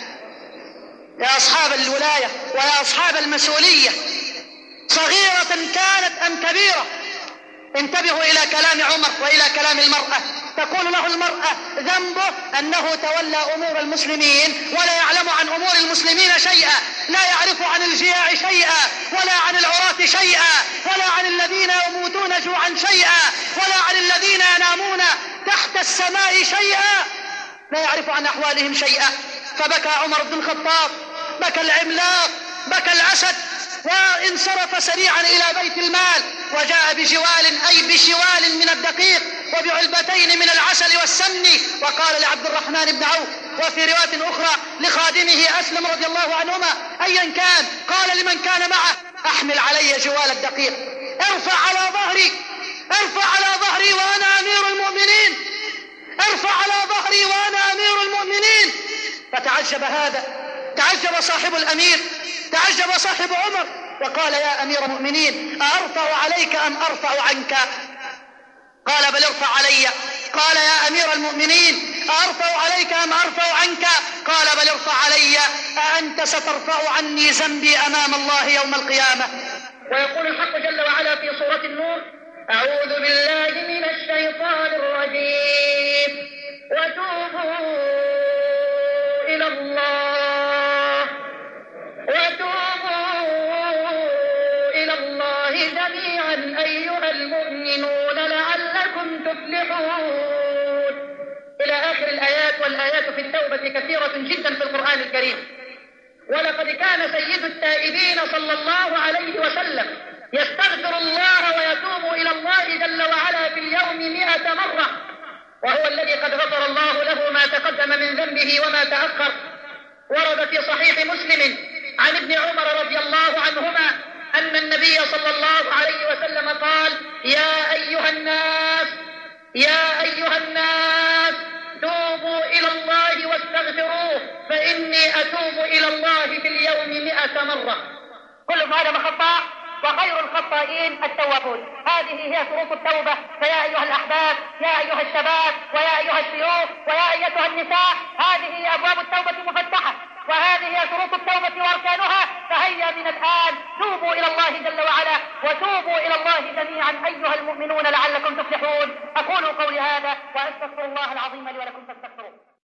يا أصحاب الولاية ويا أصحاب المسؤولية صغيرة كانت أم كبيرة، انتبهوا إلى كلام عمر وإلى كلام المرأة. تقول له المرأة ذنبه أنه تولى أمور المسلمين ولا يعلم عن أمور المسلمين شيئا، لا يعرف عن الجياع شيئا ولا عن العراة شيئا ولا عن الذين يموتون جوعا شيئا ولا عن الذين ينامون تحت السماء شيئا، لا يعرف عن أحوالهم شيئا. فبكى عمر بن الخطاب، بكى العملاق، بكى الأسد، وانصرف سريعا إلى بيت المال وجاء بجوال أي بشوال من الدقيق وبعلبتين من العسل والسمن، وقال لعبد الرحمن بن عوف وفي رواية أخرى لخادمه أسلم رضي الله عنهما أيا كان، قال لمن كان معه أحمل علي جوال الدقيق، ارفع على ظهري، ارفع على ظهري وأنا أمير المؤمنين، ارفع على ظهري وأنا أمير المؤمنين. فتعجب هذا، تعجب صاحب الأمير، تعجب صاحب عمر وقال يا أمير المؤمنين أرفع عليك أم أرفع عنك؟ قال بل ارفع علي. قال يا أمير المؤمنين أرفع عليك أم أرفع عنك؟ قال بل ارفع علي، أأنت سترفع عني ذنبي أمام الله يوم القيامة. ويقول الحق جل وعلا في سورة النور أعوذ بالله من الشيطان الرجيم وتوبوا أيها المؤمنون لعلكم تفلحون إلى آخر الآيات. والآيات في التوبة كثيرة جدا في القرآن الكريم. ولقد كان سيد التائبين صلى الله عليه وسلم يستغفر الله ويتوب إلى الله جل وعلا في اليوم مئة مرة، وهو الذي قد غفر الله له ما تقدم من ذنبه وما تأخر. ورد في صحيح مسلم عن ابن عمر رضي الله عنهما أن النبي صلى الله عليه وسلم قال: يا أيها الناس يا أيها الناس توبوا إلى الله واستغفروه فإني أتوب إلى الله في اليوم مئة مرة. كل آدم خطاء وخير الخطائين التوابون. هذه هي شروط التوبة. فيا أيها الأحباب، يا أيها الشباب، ويا أيها الشيوخ، ويا أيتها النساء، هذه هي أبواب التوبة مفتحة، وهذه هي شروط التوبة وأركانها. فهيا من الآن توبوا إلى الله جل وعلا، وتوبوا إلى الله جميعا أيها المؤمنون لعلكم تفلحون. أقول قولي هذا وأستغفر